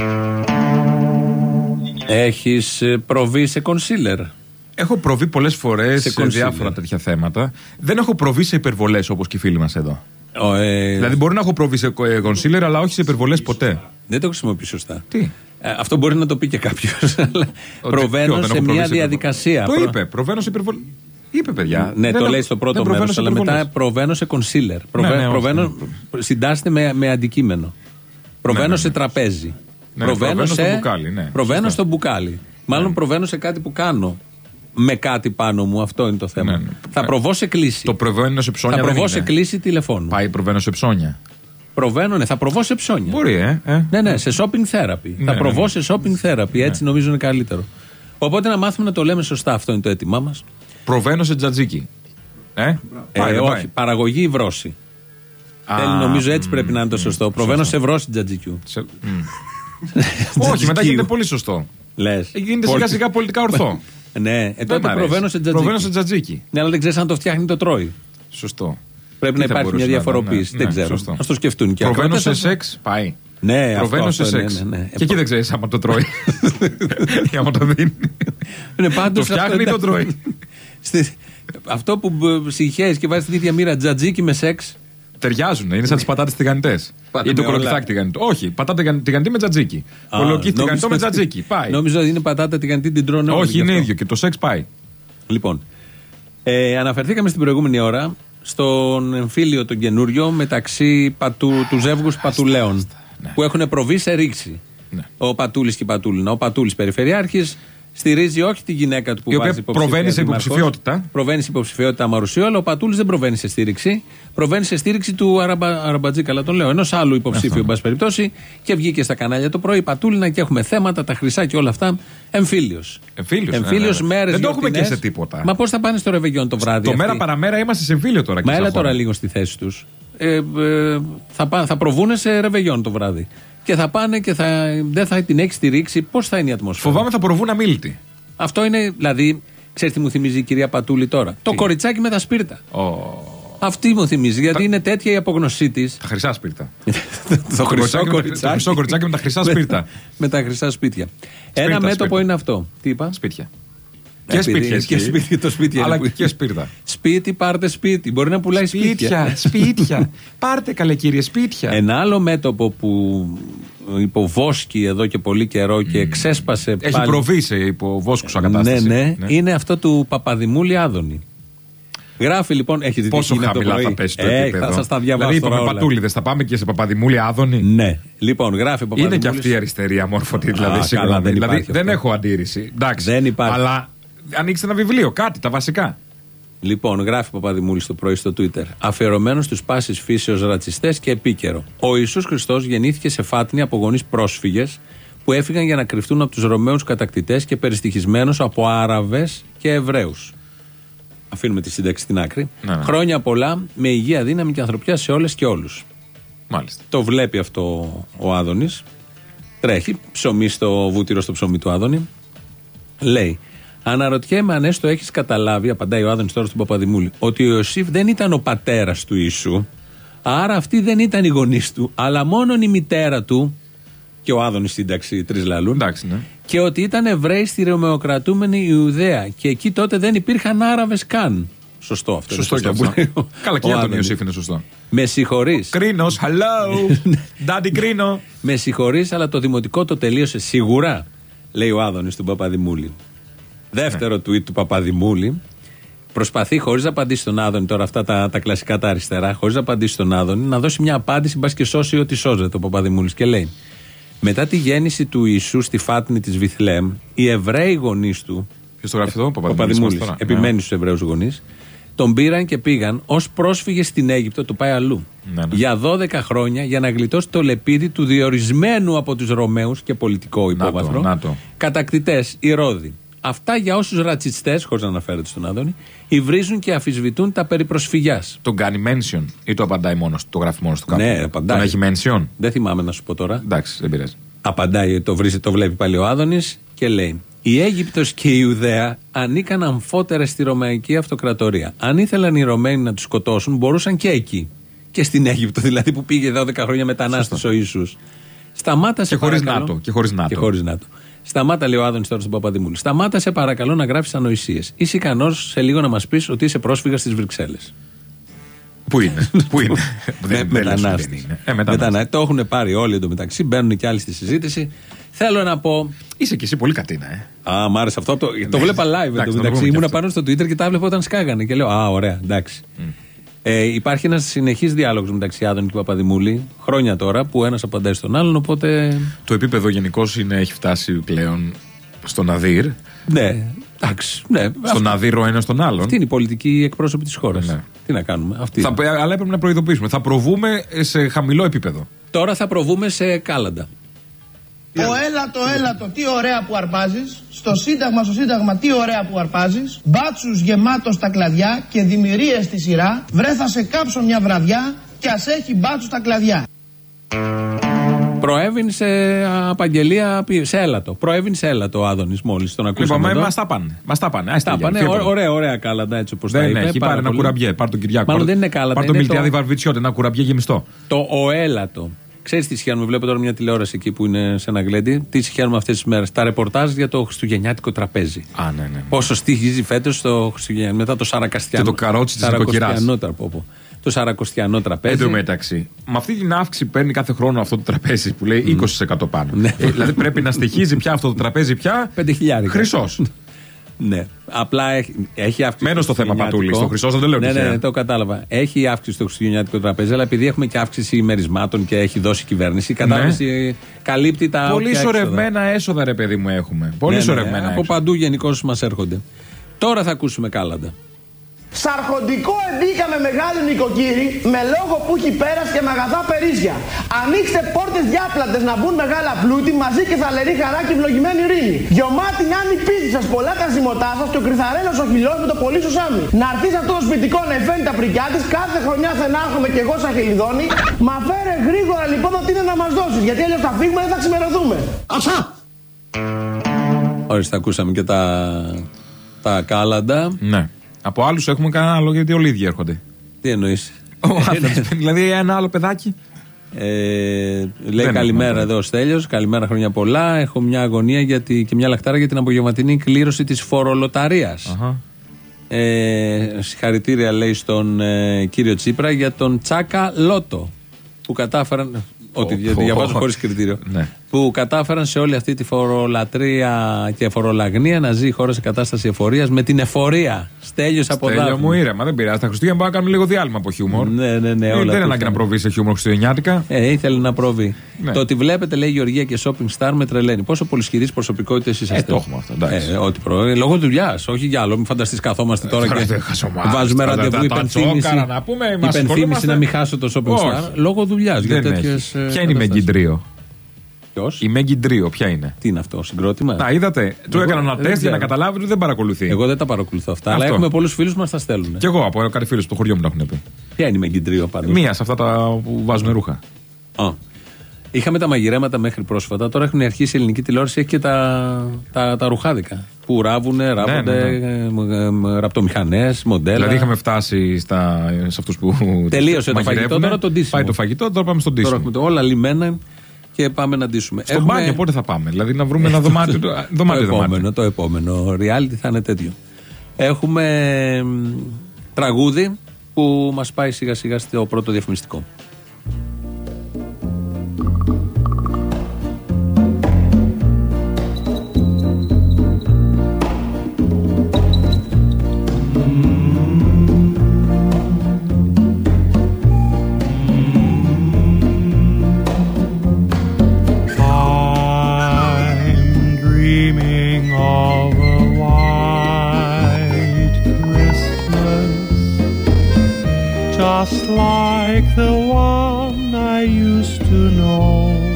Έχεις προβεί σε concealer? Έχω προβεί πολλές φορές σε, σε διάφορα τέτοια θέματα. Δεν έχω προβεί σε υπερβολές όπως και οι φίλοι μας εδώ. Ο, ε... Δηλαδή, μπορεί να έχω προβεί σε concealer, αλλά όχι σε υπερβολές ποτέ. Δεν το χρησιμοποιεί σωστά. Τι? Ε, αυτό μπορεί να το πει και κάποιος. Προβαίνω ποιο, σε μια διαδικασία. Το είπε. Προβαίνω σε υπερβολές. Είπε, παιδιά. Ναι, δεν το το, λέει στο πρώτο μέρος, αλλά μετά προβαίνω σε concealer. Προβέ, ναι, ναι, προβαίνω, ναι. Συντάσσεται με, με αντικείμενο. Προβαίνω ναι, ναι, ναι. σε τραπέζι. Ναι, προβαίνω, προβαίνω σε, στο μπουκάλι. Ναι, προβαίνω στο μπουκάλι. Μάλλον ναι. προβαίνω σε κάτι που κάνω. Με κάτι πάνω μου, αυτό είναι το θέμα. Ναι, ναι. Θα προβώ σε κλίση. Το προβαίνω σε ψώνια. Θα προβώ σε κλίση τηλεφώνου. Πάει, προβαίνω σε ψώνια. Προβαίνω, ναι, θα προβώ σε ψώνια. Μπορεί, ε. ε. Ναι, ναι, σε shopping therapy. Ναι, θα προβώ ναι, ναι. σε shopping therapy. Ναι. Έτσι νομίζω είναι καλύτερο. Οπότε να μάθουμε να το λέμε σωστά. Αυτό είναι το αίτημά μας. Προβαίνω σε τζατζίκι. Ε, ε πάει, όχι, πάει. Παραγωγή ή βρώση. Α, Θέλει, νομίζω έτσι mm, πρέπει να είναι το σωστό. Mm, Προβαίνω σωστό. σε βρώση τζατζικιού. Σε... όχι, μετά γίνεται πολύ σωστό. Λες. Γίνεται σιγά σιγά πολιτικά ορθό. Ναι, ε, τότε προβαίνω σε τζατζίκι. Προβαίνω σε τζατζίκι. Ναι, αλλά δεν ξέρεις αν το φτιάχνει το τρώει. Σωστό. Πρέπει Τι να υπάρχει μια διαφοροποίηση. Ναι, δεν ναι, ξέρω. Α το σκεφτούν και προβαίνω σε σεξ, πάει. Ναι, προβαίνω αυτό, σε αυτό, σεξ. Ναι, ναι, ναι. Και εκεί δεν ξέρεις άμα το τρώει. Ή άμα το δίνει. Ναι, πάντως το φτιάχνει ή το τρώει. Αυτό που συγχαίεις και βάζεις την ίδια μοίρα τζατζίκι με σεξ. Ταιριάζουν, είναι σαν τις πατάτες τηγανιτές. Ή το κολοκυθάκι τηγανιτό. Όχι, πατάτα τηγανιτή με τζατζίκι. Κολοκυθάκι τηγανιτό με τζατζίκι. Πάει. Νόμιζα ότι είναι πατάτα τηγανιτή, την τρώνε όλοι. Όχι, είναι ίδιο και το σεξ πάει. Λοιπόν, ε, αναφερθήκαμε στην προηγούμενη ώρα στον εμφύλιο τον καινούριο μεταξύ πατου, του ζεύγους Πατουλέων ναι. που έχουν προβεί σε ρήξη. Ναι. Ο Πατούλης και η Πατούλινα. Ο Πατούλης περιφερειάρχης στηρίζει όχι τη γυναίκα του που η βάζει οποία προβαίνει σε υποψηφιότητα. Προβαίνει σε υποψηφιότητα Μαρουσίου, αλλά ο Πατούλης δεν προβαίνει σε στήριξη. Προβαίνει σε στήριξη του Αραμπα, Αραμπατζή, καλά τον λέω, ενός άλλου υποψήφιου, εν πάση περιπτώσει, και βγήκε στα κανάλια το πρωί η Πατούλινα και έχουμε θέματα, τα χρυσά και όλα αυτά. Εμφύλιος. Εμφύλιος, Εμφύλιος, ναι, ναι. μέρες. Δεν το γιορτινές. έχουμε και σε τίποτα. Μα πώς θα πάνε στο ρεβεγιόν το βράδυ? Το μέρα παραμέρα είμαστε σε εμφύλιο τώρα. Μα έλα τώρα λίγο στη θέση τους. Ε, ε, θα, θα προβούνε σε ρεβεγιόν το βράδυ. Και θα πάνε και θα, δεν θα την έχει στηρίξει. Πώς θα είναι η ατμόσφαιρα? Φοβάμαι θα προβούν αμίλητοι. Αυτό είναι, δηλαδή, Ξέρεις τι μου θυμίζει η κυρία Πατούλη τώρα? Τι? Το κοριτσάκι με τα σπίρτα. Oh. Αυτή μου θυμίζει, γιατί τα... είναι τέτοια η απογνωσή της. Τα χρυσά σπίρτα. το χρυσό κοριτσάκι. Το χρυσό κοριτσάκι με τα χρυσά σπίρτα. με τα χρυσά σπίτια. Σπίρτα, Ένα μέτωπο σπίρτα. Είναι αυτό. Τι είπα? Σπίτια. Και σπίτια. Και σπίτια, το σπίτι. Αλλά και σπίρτα. Σπίτι, πάρτε σπίτι. Μπορεί να πουλάει σπίτια. Σπίτια. Πάρτε καλέ κύριε σπίτια. Ένα άλλο μέτωπο που υποβόσκει εδώ και πολύ καιρό και mm. ξέσπασε. Έχει πάλι... προβεί σε υποβόσκουσα κατάσταση. Ναι, ναι, ναι. Είναι αυτό του Παπαδημούλη Άδωνη. Γράφει λοιπόν, έχει δει πόσο χαμηλά θα πέσει το ε, επίπεδο. Θα σας τα διαβάσω. Δηλαδή είπαμε Πατούληδες, θα πάμε και σε Παπαδημούλη Άδωνη. Ναι, λοιπόν, γράφει Παπαδημούλης. Είναι και αυτή η αριστερή αμόρφωτη, δηλαδή. Α, καλά, δεν, δηλαδή δεν έχω αντίρρηση. Εντάξει, δεν υπάρχει. Αλλά ανοίξτε ένα βιβλίο, κάτι, τα βασικά. Λοιπόν, γράφει Παπαδημούλη το πρωί στο Twitter. Αφιερωμένο στους πάσης φύσεως ρατσιστές και επίκαιρο. Ο Ιησούς Χριστός γεννήθηκε σε Φάτνη από γονείς πρόσφυγες που έφυγαν για να κρυφτούν από τους Ρωμαίους κατακτητές και περιστοιχισμένους από Άραβες και Εβραίους. Αφήνουμε τη σύνταξη στην άκρη. Ναι, ναι. Χρόνια πολλά, με υγεία, δύναμη και ανθρωπιά σε όλες και όλους. Μάλιστα. Το βλέπει αυτό ο Άδωνης. Τρέχει ψωμί στο βούτυρο στο ψωμί του Άδωνη. Λέει, αναρωτιέμαι αν έστω έχεις καταλάβει, απαντάει ο Άδωνης τώρα στον Παπαδημούλη, ότι ο Ιωσήφ δεν ήταν ο πατέρας του Ιησού, άρα αυτοί δεν ήταν οι γονείς του, αλλά μόνο η μητέρα του, και ο Άδωνης σύνταξη τρεις λαλούν. Εντάξει, ναι. Και ότι ήταν Εβραίοι στη ρωμαιοκρατούμενη Ιουδαία. Και εκεί τότε δεν υπήρχαν Άραβες καν. Σωστό αυτό. Σωστό και αυτό. Καλά, και για τον Ιωσήφ είναι σωστό. Με συγχωρείς. Κρίνος, hello. Daddy Κρίνο. Με συγχωρείς, αλλά το δημοτικό το τελείωσε σίγουρα, λέει ο Άδωνης του Παπαδημούλη. Δεύτερο ναι. tweet του Παπαδημούλη. Προσπαθεί, χωρίς να απαντήσει στον Άδωνη, τώρα αυτά τα, τα κλασικά τα αριστερά, χωρίς να απαντήσει στον Άδωνη, να δώσει μια απάντηση, μπας και σώσει ό,τι σώζεται ο Παπαδημούλης. Και λέει. Μετά τη γέννηση του Ιησού στη Φάτνη της Βιθλέμ, οι Εβραίοι γονείς του. Ποιος το γράφει εδώ, ο Παπαδημούλης. Επιμένει στους Εβραίους γονείς. Τον πήραν και πήγαν ως πρόσφυγες στην Αίγυπτο, το πάει αλλού. Ναι, ναι. Για δώδεκα χρόνια για να γλιτώσει το λεπίδι του διορισμένου από τους Ρωμαίους και πολιτικό υπόβαθρο. Κατακτητές, Ηρώδη. Αυτά για όσους ρατσιστές, χωρίς να αναφέρεται στον Άδωνη, υβρίζουν και αφισβητούν τα περί προσφυγιάς. Τον κάνει mention ή το απαντάει μόνος, το γράφει μόνος του κάπου? Ναι, απαντάει. Τον έχει mention. Δεν θυμάμαι να σου πω τώρα. Εντάξει, δεν πειράζει. Απαντάει, το, βρίζει, το βλέπει πάλι ο Άδωνης και λέει: η Αίγυπτος και η Ιουδαία ανήκαν αμφότερα στη Ρωμαϊκή Αυτοκρατορία. Αν ήθελαν οι Ρωμαίοι να τους σκοτώσουν, μπορούσαν και εκεί. Και στην Αίγυπτο, δηλαδή που πήγε δώδεκα χρόνια μετανάστης ο Ιησούς. Σταμάτα σε και χωρίς παρακαλώ. ΝΑΤΟ. Και χωρίς ΝΑΤΟ. Και χωρίς ΝΑΤΟ. Σταμάτα, λέει ο Άδωνης τώρα στον Παπαδημούλη. Σταμάτα, σε παρακαλώ, να γράφεις ανοησίες. Είσαι ικανός σε λίγο να μας πεις ότι είσαι πρόσφυγας στις Βρυξέλλες. Πού είναι, πού είναι. δεν, μετανάστης. Ε, μετανάστης. Το έχουν πάρει όλοι εντωμεταξύ, μπαίνουν και άλλοι στη συζήτηση. Θέλω να πω. Είσαι και εσύ πολύ κατίνα, ε. Α, μ' άρεσε αυτό. Το, το βλέπα live εντωμεταξύ. Ήμουν πάνω στο Twitter και τα βλέπω όταν σκάγανε. Και λέω, α, ωραία, εντάξει. Mm. Ε, υπάρχει ένας συνεχής διάλογος μεταξύ Άδωνη και Παπαδημούλη, χρόνια τώρα, που ένας απαντάει στον άλλον, οπότε. Το επίπεδο γενικώς έχει φτάσει πλέον στο Ναδύρ. Ναι, εντάξει. Ναι. Στον Ναδύρ ο ένας τον άλλον. Αυτή είναι η πολιτική εκπρόσωπη της χώρας. Ναι. Τι να κάνουμε. Αυτή θα, αλλά έπρεπε να προειδοποιήσουμε. Θα προβούμε σε χαμηλό επίπεδο. Τώρα θα προβούμε σε κάλαντα. Ο έλατο, έλατο, τι ωραία που αρπάζεις. Στο Σύνταγμα, στο Σύνταγμα, τι ωραία που αρπάζεις. Μπάτσους γεμάτος στα κλαδιά και δημιουργίες στη σειρά. Βρε θα σε κάψω μια βραδιά και ας έχει μπάτσους στα κλαδιά. Προέβην σε απαγγελία, σε έλατο. Προέβην σε έλατο ο Άδωνης μόλις τον ακούσαμε. Λοιπόν, μας τα πάνε. Μας τα πάνε. Τα πάνε. Ωραία, ωραία κάλαντα έτσι όπως τα είπε. Έχει πάρει ένα κουραμπιέ. Πάρ' τον Κυριάκο. Μάλλον δεν είναι κάλαντα. Πάρ' τον Μιλτιάδη Βαρβιτσιώτη, ένα κουραμπιέ γεμιστό. Το ο έλατο. Ξέρεις τι συχαίνουμε, βλέπω τώρα μια τηλεόραση εκεί που είναι σε ένα γλέντι. Τι συχαίνουμε αυτές τις μέρες? Τα ρεπορτάζ για το χριστουγεννιάτικο τραπέζι. Α, ναι, ναι, ναι. Πόσο στοιχίζει φέτος το Χριστουγεννιάτικο, μετά το Σαρακαστιανό. Και το καρότσι της νοικοκυράς. Το Σαρακοστιανό τραπέζι. Εν τω μεταξύ, με αυτή την αύξηση παίρνει κάθε χρόνο αυτό το τραπέζι που λέει είκοσι τοις εκατό πάνω. Ναι. Ε, δηλαδή πρέπει να στοιχίζει πια αυτό το τραπέζι πια. πέντε χιλιάδες. Χρυσός. Ναι. Απλά έχει, έχει αύξηση. Μένω στο θέμα Πατούλη. Στο χρυσό δεν το λέω. Ναι, ναι, ναι, το κατάλαβα. Έχει αύξηση στο χριστουγεννιάτικο τραπέζι, αλλά επειδή έχουμε και αύξηση ημερισμάτων και έχει δώσει η κυβέρνηση, η κατάσταση ναι. καλύπτει τα. Πολύ σωρευμένα έσοδα, ρε παιδί μου, έχουμε. Πολύ ναι, σωρευμένα. Ναι, από παντού γενικώς μας έρχονται. Τώρα θα ακούσουμε κάλαντα. Σαρχοντικό εμπίκα με μεγάλη νοικοκύρη, με λόγο που έχει πέρας και με αγαθά περίσσια. Ανοίξτε πόρτες διάπλατες να μπουν μεγάλα πλούτη, μαζί και θαλερή χαρά και ευλογημένη ειρήνη. Γιωμάτι να είναι η πίστη σας, πολλά τα ζυμωτά σας και ο κρυθαρέλος ο χιλιός με το πολύ σου σάμι. Να έρθει αυτό το σπιτικό να εφαίνει τα πρικιά της, κάθε χρονιά θα έρχομαι κι εγώ σαν χελιδόνι. Μα φέρε γρήγορα λοιπόν ότι είναι να μας δώσεις, γιατί αλλιώς θα φύγουμε δεν θα ξημερωθούμε. Αψά! Ορίστε, ακούσαμε και τα. τα κάλαντα. Ναι. Από άλλους έχουμε κανένα άλλο, γιατί όλοι οι ίδιοι έρχονται. Τι εννοείς? Δηλαδή ένα άλλο παιδάκι. Ε, λέει δεν καλημέρα εδώ ο Στέλιος. Καλημέρα, χρόνια πολλά. Έχω μια αγωνία γιατί, και μια λαχτάρα για την απογευματινή κλήρωση της φορολοταρίας. Uh-huh. Ε, συγχαρητήρια, λέει, στον ε, κύριο Τσίπρα για τον Τσάκα Λότο που κατάφεραν. Ότι oh, διαβάζω oh, χωρίς κριτήριο. Ναι. Που κατάφεραν σε όλη αυτή τη φορολατρία και φορολαγνία να ζει η χώρα σε κατάσταση εφορίας με την εφορία. Στέλιος από Δάφνη. Στέλιο μου, ήρεμα, δεν πειράζει. Τα Χριστούγεννα μπορούμε να κάνουμε λίγο διάλειμμα από χιούμορ. Ναι, ναι, ναι. Ε, δεν είναι ανάγκη να προβεί σε χιούμορ χριστουγεννιάτικα. Ε, ήθελε να προβεί. Ναι. Το ότι βλέπετε, λέει, Γεωργία και Shopping Star με τρελαίνει. Πόσο πολυσχηδείς προσωπικότητες είσαστε. Ε, το έχουμε αυτό. Ε, ό,τι προ... ε, λόγω δουλειάς, όχι για άλλο. Μην φανταστείς καθόμαστε τώρα και βάζουμε ραντεβού υπενθύμηση να μην χάσω το Shopping Star. Λόγω δουλειάς. Ποια είναι η Μεγκιντρίο? Η Μεγκιντρίο, ποια είναι? Τι είναι αυτό, συγκρότημα? Να, είδατε. Του έκανα ένα τεστ για να καταλάβει ότι δεν παρακολουθεί. Εγώ δεν τα παρακολουθώ αυτά. Αυτό. Αλλά έχουμε πολλούς φίλους που μας τα στέλνουν. Κι εγώ από κάτι φίλους του χωριού μου τα έχουν πει. Ποια είναι η Μεγκιντρίο πάντως? Μία σε αυτά τα που βάζουν ρούχα. Α. Είχαμε τα μαγειρέματα μέχρι πρόσφατα. Τώρα έχουν αρχίσει η ελληνική τηλεόραση, έχει και τα, τα, τα ρουχάδικα. Που ράβουνε, ράβονται, ναι, ναι, ναι. ραπτομηχανές, μοντέλα. Δηλαδή είχαμε φτάσει στα, σε αυτούς που. Τελείωσε το φαγητό, τώρα το ντύσιμο. Πάει το φαγητό, τώρα πάμε στον ντύσιμο. Τώρα έχουμε το όλα λιμένα και πάμε να ντύσουμε. Στον έχουμε... μπάνιο πότε θα πάμε? Δηλαδή να βρούμε ένα δωμάτιο. δωμάτιο, το, επόμενο, το επόμενο reality θα είναι τέτοιο. Έχουμε τραγούδι που μας πάει σιγά σιγά στο πρώτο διαφημιστικό. Just like the one I used to know,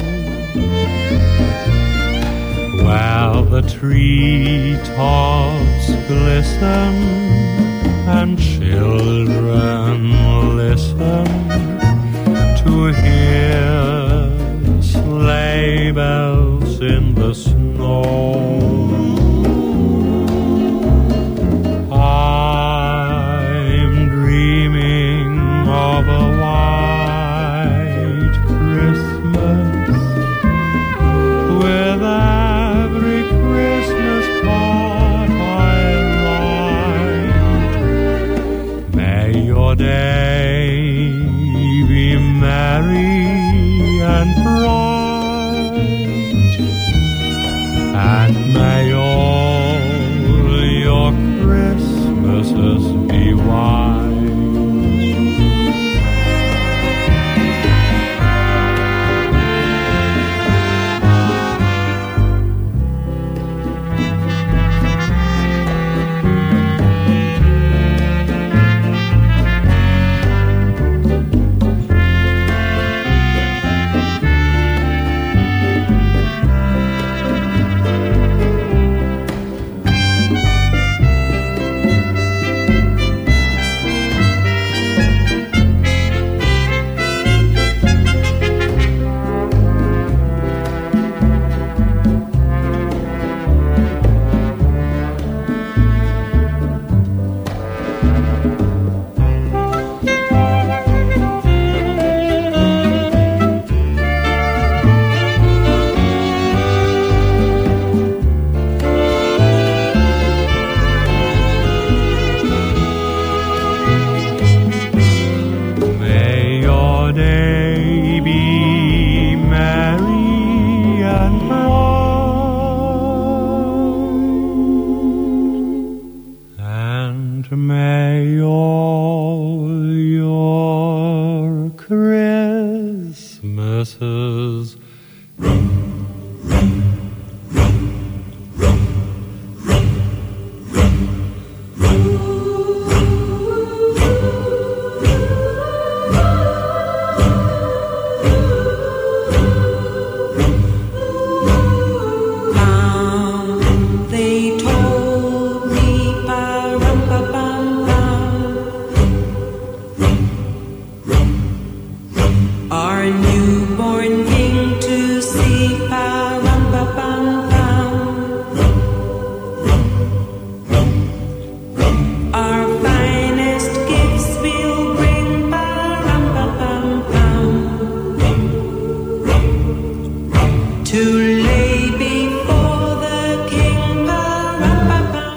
where the treetops glisten and children listen to hear sleigh bells in the snow. Of a white Christmas, with every Christmas card I write. May your day be merry and bright, and may all your Christmases be white.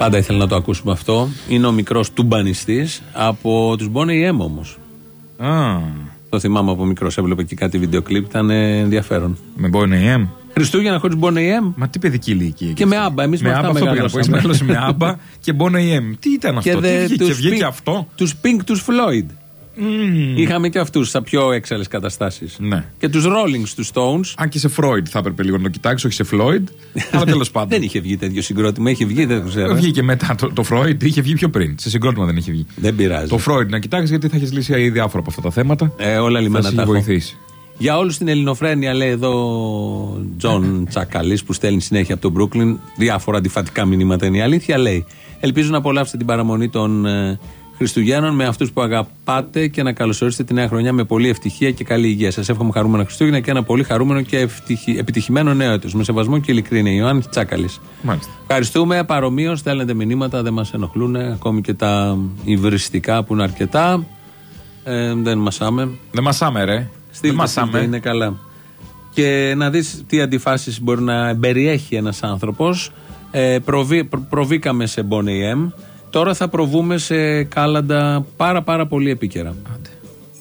Πάντα ήθελα να το ακούσουμε αυτό. Είναι ο μικρός τουμπανιστής από τους Boney εμ όμως. Ah. Το θυμάμαι από μικρός, έβλεπε και κάτι βίντεο κλιπ, ήταν ενδιαφέρον. Με Boney εμ. Χριστούγεννα χωρίς Boney εμ. Μα τι παιδική ηλικία. Και με άμπα, εμείς με αυτά μεγαλώσαμε. Μεγάλωσε με άμπα και Boney εμ. Τι ήταν αυτό, τι βγήκε, και βγήκε αυτό. Τους Pink, τους Floyd. Mm. Είχαμε και αυτούς στα πιο έξαλλες καταστάσεις. Ναι. Και τους Rollings, τους Stones. Αν και σε Freud θα έπρεπε λίγο να το κοιτάξει, όχι σε Floyd. Αλλά τέλος πάντων. Δεν είχε βγει τέτοιο συγκρότημα, είχε βγει, δεν το ξέρω. Βγήκε μετά το, το Freud, είχε βγει πιο πριν. Σε συγκρότημα δεν είχε βγει. Δεν πειράζει. Το Freud να κοιτάξει, γιατί θα έχει λύσει διάφορα από αυτά τα θέματα. Ε, όλα λιμένα τα βοηθήσει. Για όλους την ελληνοφρένεια, λέει εδώ ο Τζον Τσακαλής που στέλνει συνέχεια από το Brooklyn διάφορα αντιφατικά μηνύματα. Είναι η αλήθεια, λέει. Ελπίζω να απολαύσετε την παραμονή των ε, Χριστουγέννων με αυτούς που αγαπάτε και να καλωσορίσετε τη νέα χρονιά με πολύ ευτυχία και καλή υγεία. Σας εύχομαι χαρούμενα Χριστούγεννα και ένα πολύ χαρούμενο και ευτυχη, επιτυχημένο νέο έτος. Με σεβασμό και ειλικρίνεια. Ιωάννη Τσάκαλης. Μάλιστα. Ευχαριστούμε. Παρομοίως στέλνετε μηνύματα, δεν μας ενοχλούν. Ακόμη και τα υβριστικά που είναι αρκετά. Ε, δεν μασάμε. Δεν μασάμε, ρε. Στείλτε, στείλτε, είναι καλά. Και να δεις τι αντιφάσεις μπορεί να περιέχει ένας άνθρωπος. Ε, προβεί, προ, προβήκαμε σε Boney εμ. Τώρα θα προβούμε σε κάλαντα πάρα πάρα πολύ επίκαιρα. Άντε.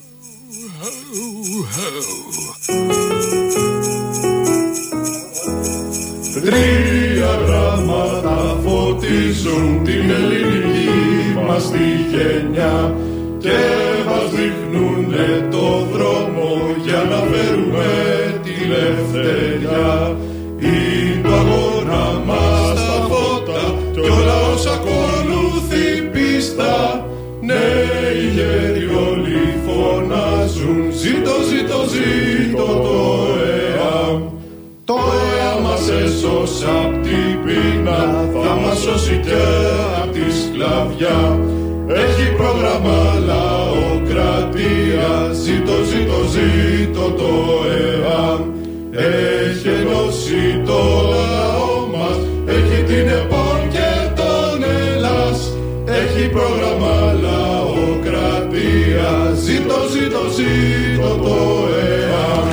Τρία γράμματα φωτίζουν την ελληνική μας τη γενιά και μας δείχνουνε το δρόμο για να φέρουμε τη ελευθεριά. Είναι το αγώνα μας τα φώτα κι όλα όσα ακολουθεί πίστα. Νέοι γέροι όλοι φωνάζουν ζήτω, ζήτω, ζήτω το ΕΑΜ. Το ΕΑΜ μας έσωσε απ' την πείνα, θα μας σώσει και απ' τη σκλαβιά. Έχει πρόγραμμα λαοκρατία, ζήτω, ζήτω, ζήτω το ΕΑΜ. Έχει ενώσει το λαό μας, έχει την ΕΠΟΝ και τον Ελλάς. Έχει πρόγραμμα λαοκρατία, ζήτω, ζήτω, ζήτω το ΕΑΜ.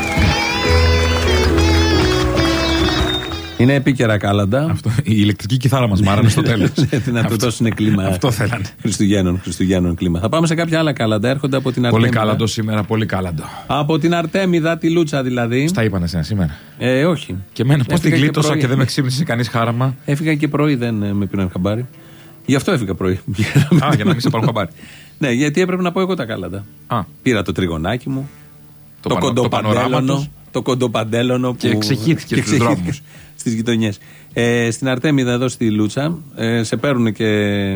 Είναι επίκαιρα κάλαντα. Αυτό, η ηλεκτρική κιθάρα μας μάρανε στο τέλος. Να του δώσουν κλίμα. Αυτό θέλανε. Χριστουγέννων, Χριστουγέννων κλίμα. Θα πάμε σε κάποια άλλα κάλαντα. Έρχονται από την Αρτέμιδα. Πολύ κάλαντο σήμερα, πολύ κάλαντο. Από την Αρτέμιδα, τη Λούτσα δηλαδή. Στα είπανε εσένα σήμερα. Ε, όχι. Και εμένα πώς την γλίτωσα και, και δεν με ξύπνησε κανείς χάραμα. Έφυγα και πρωί, δεν με πήραν χαμπάρι. Γι' αυτό έφυγα πρωί. Α, για να μην σε πάρω χαμπάρι. Ναι, γιατί έπρεπε να πω εγώ τα κάλαντα. Α. Πήρα το τριγωνάκι μου. Το, το πανο, κοντοπαντέλωνο. Το κοντοπαντέλωνο που. Και εξηγήθηκε στους δρόμους. Στις γειτονιές. Ε, στην Αρτέμιδα εδώ στη Λούτσα ε, σε παίρνουν και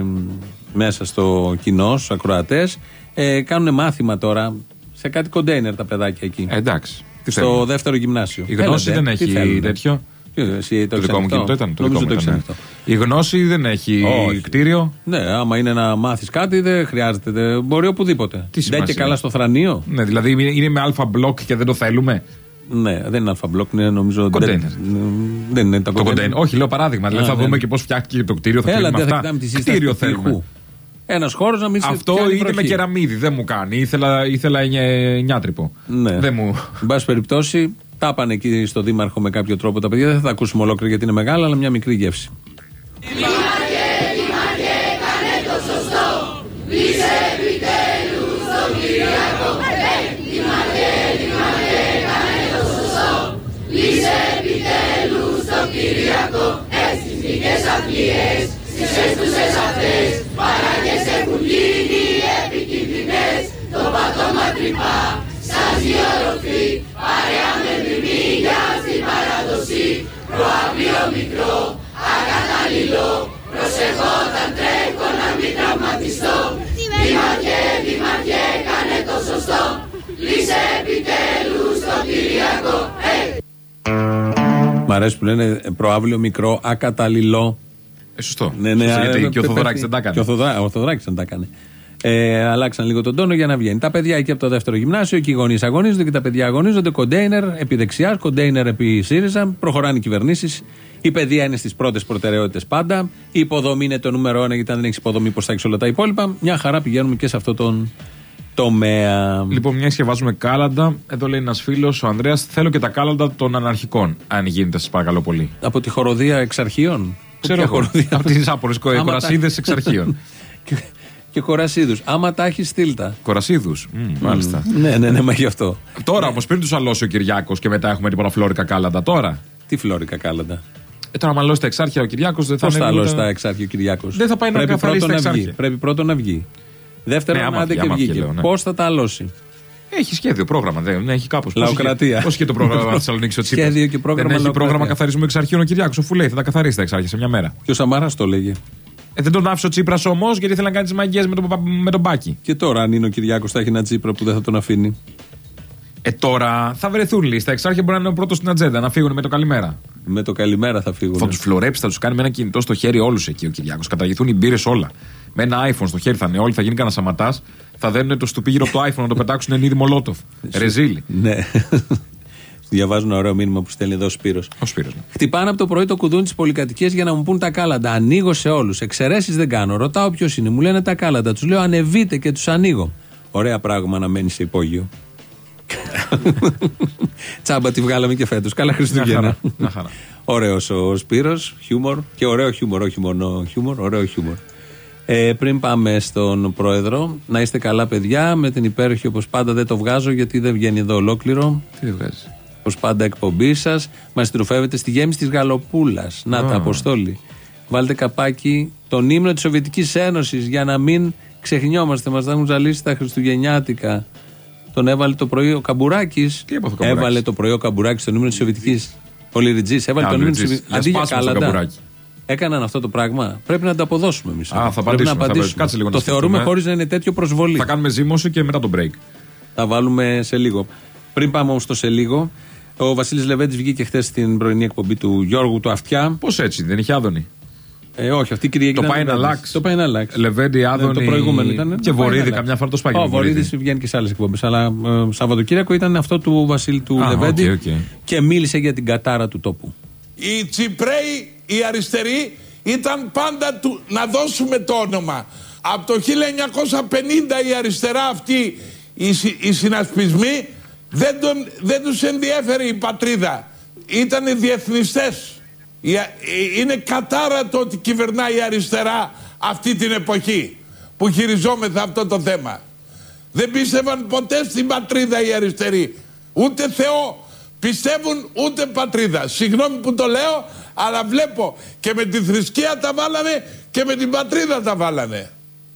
μέσα στο κοινό, στους ακροατές. Ε, κάνουν μάθημα τώρα σε κάτι κοντέινερ τα παιδάκια εκεί. Ε, εντάξει. Στο θέλουν. Δεύτερο γυμνάσιο. Η γνώση δεν έχει τέτοιο. Εσύ, το, το δικό μου κινητό ήταν. Το δικό μου ήταν. Η γνώση δεν έχει Όχι. κτίριο. Ναι, άμα είναι να μάθεις κάτι δεν χρειάζεται. Δεν μπορεί οπουδήποτε. Δεν και καλά στο θρανείο. Ναι, δηλαδή είναι με αλφα μπλοκ και δεν το θέλουμε. Ναι, δεν είναι αλφα μπλοκ, είναι νομίζω. Κοντέινερ. Δεν είναι τα κοντέινερ. Όχι, λέω παράδειγμα. Δηλαδή θα δούμε και πώς φτιάχτηκε το κτίριο. Θα κρίνουμε αυτά. Κτίριο θέλουμε. Ένας χώρος να μην σε αυτό είναι με κεραμίδι, δεν μου κάνει. Ήθελα, ήθελα εννιάτρυπο. Ναι. Δεν μου. Εν πάση περιπτώσει, τα πάνε εκεί στο Δήμαρχο με κάποιο τρόπο τα παιδιά. Δεν θα τα ακούσουμε ολόκληρα γιατί είναι μεγάλα, αλλά μια μικρή γεύση. Δήμαρχε, Δήμαρχε, κάνε το σωστό. Λύσε επιτέλους τον Κυριακό. Δήμαρχε, Δήμαρχε, κάνε το σωστό. Λύσε επιτέλους τον Κυριακό. Στις δικές αθλίες, στις έστουσες αυτές, παράγες έχουν γίνει επικίνδυνες. Το πατώμα τρυπά, σαν διορροφή, παρέα με μνημεία στην παράδοση. Προαύριο μικρό, ακατάλληλο, προσεχόταν τρέχω να μην τραυματιστώ. Δήμαρχε, Δήμαρχε, κάνε το σωστό. Λύσε επιτέλους το Κυριακό. Μ' αρέσει που λένε προαύλιο μικρό, ακαταλληλό. Ε, σωστό. Ναι, ναι, σωστό, α, γιατί και ο Θοδωράκης δεν τα έκανε. Και ο, Θοδωρά, ο Θοδωράκης δεν τα έκανε. Ε, αλλάξαν λίγο τον τόνο για να βγαίνει. Τα παιδιά εκεί από το δεύτερο γυμνάσιο και οι γονείς αγωνίζονται και τα παιδιά αγωνίζονται. Κοντέινερ επί δεξιάς, κοντέινερ επί ΣΥΡΙΖΑ. Προχωράνε οι κυβερνήσεις. Η παιδεία είναι στις πρώτες προτεραιότητες πάντα. Η υποδομή είναι το νούμερο ένα, γιατί αν δεν έχει υποδομή, πώς θα έχει όλα τα υπόλοιπα. Μια χαρά πηγαίνουμε και σε αυτό τον τομέα. Λοιπόν, μια και βάζουμε κάλαντα, εδώ λέει ένας φίλος, ο Ανδρέας, θέλω και τα κάλαντα των αναρχικών. Αν γίνεται, σας παρακαλώ πολύ. Από τη χοροδία εξ αρχείων. Ξέρω εγώ. Από τις άπορες κορασίδες εξ αρχείων. Και κορασίδους. Άμα τα έχει στείλτα. Κορασίδους. Mm, μάλιστα. Mm. Ναι, ναι, ναι, μα γι' αυτό. Τώρα όμως πριν τους αλώσει ο Κυριάκος και μετά έχουμε τίποτα φλόρικα κάλαντα τώρα. Τι φλόρικα κάλαντα. Ε, τώρα, αν αλώσει τα εξάρχεια ο Κυριάκος δεν θα είναι. Πώς θα αλώσει ούτε... τα εξάρχεια ο Κυριάκος. Δεν θα πάει να καθαρίσει τα εξάρχεια. Πρέπει πρώτον να βγει. Δεύτερον, να άντε και βγήκε. Ναι. Πώς θα τα αλώσει. Έχει σχέδιο, πρόγραμμα. Δεν έχει κάπως. Λαοκρατία. Πώς είχε το πρόγραμμα Θεσσαλονίκη ο Τσίπρας. Σχέδιο και πρόγραμμα. Δεν έχει πρόγραμμα καθαρισμού εξαρχείων ο Κυριάκος. Αφού λέει θα τα καθαρίσει τα εξάρχεια σε μια μέρα. Και ο Σαμάρας το λέγε. Ε, δεν τον άφησε ο Τσίπρας όμως γιατί ήθελε να κάνει τις μαγειές με, το, με τον Μπάκη. Και τώρα, αν είναι ο Κυριάκος, θα έχει ένα Τσίπρα που δεν θα τον αφήνει. Ε, τώρα θα βρεθούν λίστα. Εξάρχεια μπορεί να είναι ο πρώτος στην ατζέντα, να φύγουν με το καλημέρα. Με το καλημέρα θα φύγουν. Θα τους φλωρέψει, θα τους κάνει με ένα κινητό στο χέρι όλους εκεί ο Κυριάκος. Καταργηθούν οι μπύρες όλα. Με ένα iPhone στο χέρι θα είναι όλοι, θα γίνει κανένα σαματάς. Θα δένουν το στουπί γύρω από το iPhone να το πετάξουν εν είδη Μολότοφ. Ρεζίλι. Ναι. Διαβάζω ένα ωραίο μήνυμα που στέλνει εδώ ο Σπύρος. Ο Σπύρος, ναι. Χτυπάνε από το πρωί το κουδούνι της πολυκατοικίας για να μου πούν τα κάλαντα. Ανοίγω σε όλους. Εξαιρέσεις δεν κάνω. Ρωτάω ποιος είναι. Μου λένε τα κάλαντα. Τους λέω ανεβείτε και τους ανοίγω. Ωραία πράγμα να μένει σε υπόγειο. Τσάμπα τη βγάλαμε και φέτος. Καλά Χριστούγεννα. Ωραίος ο Σπύρος. Χιούμορ. Και ωραίο χιούμορ. Όχι μόνο χιούμορ. Ωραίο χιούμορ. Ε, πριν πάμε στον πρόεδρο, να είστε καλά, παιδιά. Με την υπέροχη, όπως πάντα, δεν το βγάζω γιατί δεν βγαίνει εδώ ολόκληρο. Τι δεν βγάζει. Όπως πάντα, εκπομπή σας. Μας τροφεύετε στη γέμιση της Γαλοπούλας. Να oh. τα Αποστόλη. Βάλτε καπάκι τον ύμνο της Σοβιετικής Ένωσης για να μην ξεχνιόμαστε. Μας θα έχουν ζαλίσει τα Χριστουγεννιάτικα. Τον έβαλε το πρωί ο Καμπουράκης. Τι έπαθε ο Καμπουράκης. Έβαλε το πρωί ο Καμπουράκης στον ύμνο της Σοβιετικής. Ο Λιριτζής έβαλε τον ύμνο της Σοβιετικής. Αντί για κάλαντα. Έκαναν αυτό το πράγμα. Πρέπει να το αποδώσουμε εμείς. Α, θα απαντήσουμε. Να απαντήσουμε. Θα Κάτσε λίγο το να θεωρούμε χωρίς να είναι τέτοιο προσβολή. Θα κάνουμε ζήμωση και μετά το break. Θα βάλουμε σε λίγο. Πριν πάμε όμως στο σε λίγο, ο Βασίλης Λεβέντης βγήκε χθες στην πρωινή εκπομπή του Γιώργου του Αυτιά. Πώς έτσι, δεν είχε Άδωνη. Ε, όχι, αυτή η Κυριακή. Το πάει να αλλάξει. Το πάει να αλλάξει. Λεβέντη, Άδωνη. Ναι, το προηγούμενο ήταν. Και Βορύδη, καμιά φορά το σπάγει. Ο Βορύδης βγαίνει και σε άλλες εκπομπές. Αλλά ε, Σαββατοκύριακο ήταν αυτό του Βασίλη του Α, Λεβέντη. Okay, okay. Και μίλησε για την κατάρα του τόπου. Οι Τσιπρέοι, οι αριστεροί, ήταν πάντα του, να δώσουμε το όνομα. Από το χίλια εννιακόσια πενήντα η αριστερά αυτή, οι, οι συνασπισμοί, δεν, τον, δεν τους ενδιέφερε η πατρίδα. Ήτανε διεθνιστές. Είναι κατάρα το ότι κυβερνάει η αριστερά αυτή την εποχή που χειριζόμεθα αυτό το θέμα. Δεν πίστευαν ποτέ στην πατρίδα οι αριστεροί. Ούτε Θεό πιστεύουν, ούτε πατρίδα. Συγγνώμη που το λέω, αλλά βλέπω και με τη θρησκεία τα βάλανε και με την πατρίδα τα βάλανε.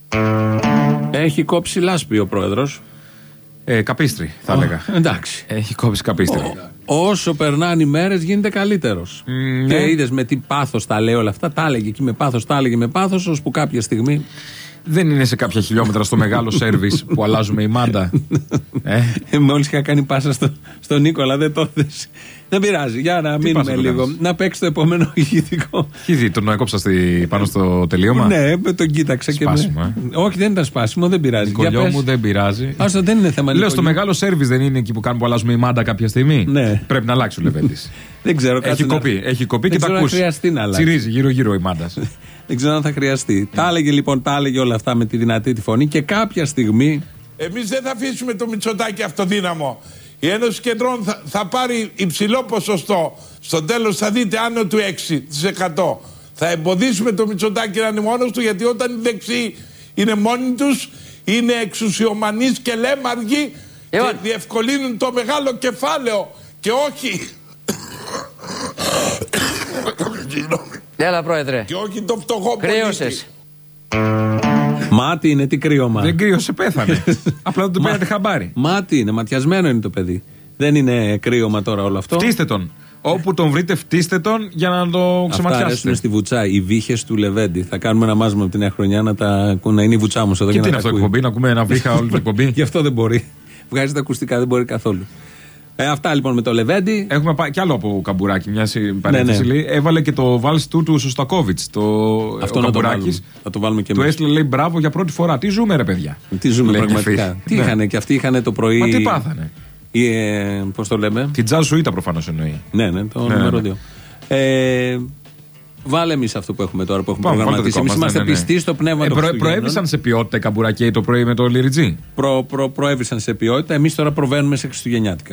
Έχει κόψει λάσπη ο πρόεδρος. Ε, καπίστρι θα oh, έλεγα. Εντάξει. Έχει κόψει καπίστρι. Oh. Όσο περνάνε οι μέρες γίνεται καλύτερος. Mm, και ναι. Είδες με τι πάθος τα λέει όλα αυτά. Τα έλεγε εκεί με πάθος, τα έλεγε με πάθος, ώσπου κάποια στιγμή. Δεν είναι σε κάποια χιλιόμετρα στο μεγάλο σέρβις που αλλάζουμε η μάντα. ε? Μόλις είχα κάνει πάσα στο, στον Νίκολα, δεν το θες. Δεν πειράζει, για να μείνουμε λίγο. Κάνεις? Να παίξει το επόμενο ηχητικό. Ήδη τον έκοψα στη, πάνω στο τελείωμα. Ναι, τον κοίταξα σπάσιμο, και. Με... Ε? Όχι, δεν ήταν σπάσιμο, δεν πειράζει. Γκολιό μου δεν πειράζει. Άστο, δεν είναι θέμα. Λέω στο μεγάλο σέρβις δεν είναι εκεί που κάνουμε που αλλάζουμε η μάντα κάποια στιγμή. Ναι. Πρέπει να αλλάξει ο Λεβέντης. Δεν ξέρω, έχει κοπεί, να... έχει κοπεί και τα ακούσει. Τσιρίζει γύρω-γύρω η μάντα. Δεν ξέρω αν θα χρειαστεί. Τα έλεγε λοιπόν, τα έλεγε όλα αυτά με τη δυνατή τη φωνή και κάποια στιγμή. Εμείς δεν θα αφήσουμε το Μητσοτάκη αυτοδύναμο. Η Ένωση Κεντρών θα, θα πάρει υψηλό ποσοστό. Στο τέλος θα δείτε άνω του έξι τοις εκατό. Θα εμποδίσουμε το Μητσοτάκη να είναι μόνος του, γιατί όταν οι δεξιοί είναι μόνοι τους, είναι εξουσιομανείς και λέμαργοι και διευκολύνουν το μεγάλο κεφάλαιο και όχι. Έλα πρόεδρε. Και όχι το φτωχό πολίτη. Μάτι είναι, τι κρύωμα. Δεν κρύωσε, πέθανε. Απλά δεν το πήρατε χαμπάρι. Μάτι είναι, ματιασμένο είναι το παιδί. Δεν είναι κρύωμα τώρα όλο αυτό. Φτύστε τον. Όπου τον βρείτε, φτύστε τον για να το ξεματιάσετε. Αυτά αρέσουν στη βουτσά. Οι βύχες του Λεβέντη. Θα κάνουμε ένα μάζεμα από την νέα χρονιά να, τα... να είναι η βουτσά μου εδώ. Και τι είναι αυτό εκπομπή, να ακούμε ένα βύχα όλη την εκπομπή. Γι' αυτό δεν μπορεί. Βγάζει τα ακουστικά, δεν μπορεί καθόλου. Ε, αυτά λοιπόν με το Λεβέντη. Έχουμε πάει κι άλλο από Καμπουράκη, μια παρένθεση. Ναι, ναι. Έβαλε και το βάλς του του Σωστακόβιτς. Το... Αυτό ο Καμπουράκης. Θα το βάλουμε και εμείς. Του έστειλε, λέει, μπράβο για πρώτη φορά. Τι ζούμε, ρε παιδιά. Τι ζούμε, λέει, πραγματικά. Τι ναι. είχανε και αυτοί είχαν το πρωί. Μα τι πάθανε. Ε, πώς το λέμε. Την Τζάζ Σουίτα προφανώς εννοεί. Ναι, ναι, το ναι, νούμερο δύο. Ε, βάλε εμείς αυτό που έχουμε τώρα που έχουμε Πάμε, προγραμματίσει. Εμείς είμαστε ναι, ναι. πιστοί στο πνεύμα ε, των προ, Προέβησαν σε ποιότητα οι Καμπουρακέοι το πρωί με το Λιριτζή. Προ, προ, προέβησαν σε ποιότητα. Εμείς τώρα προβαίνουμε σε χριστουγεννιάτικα.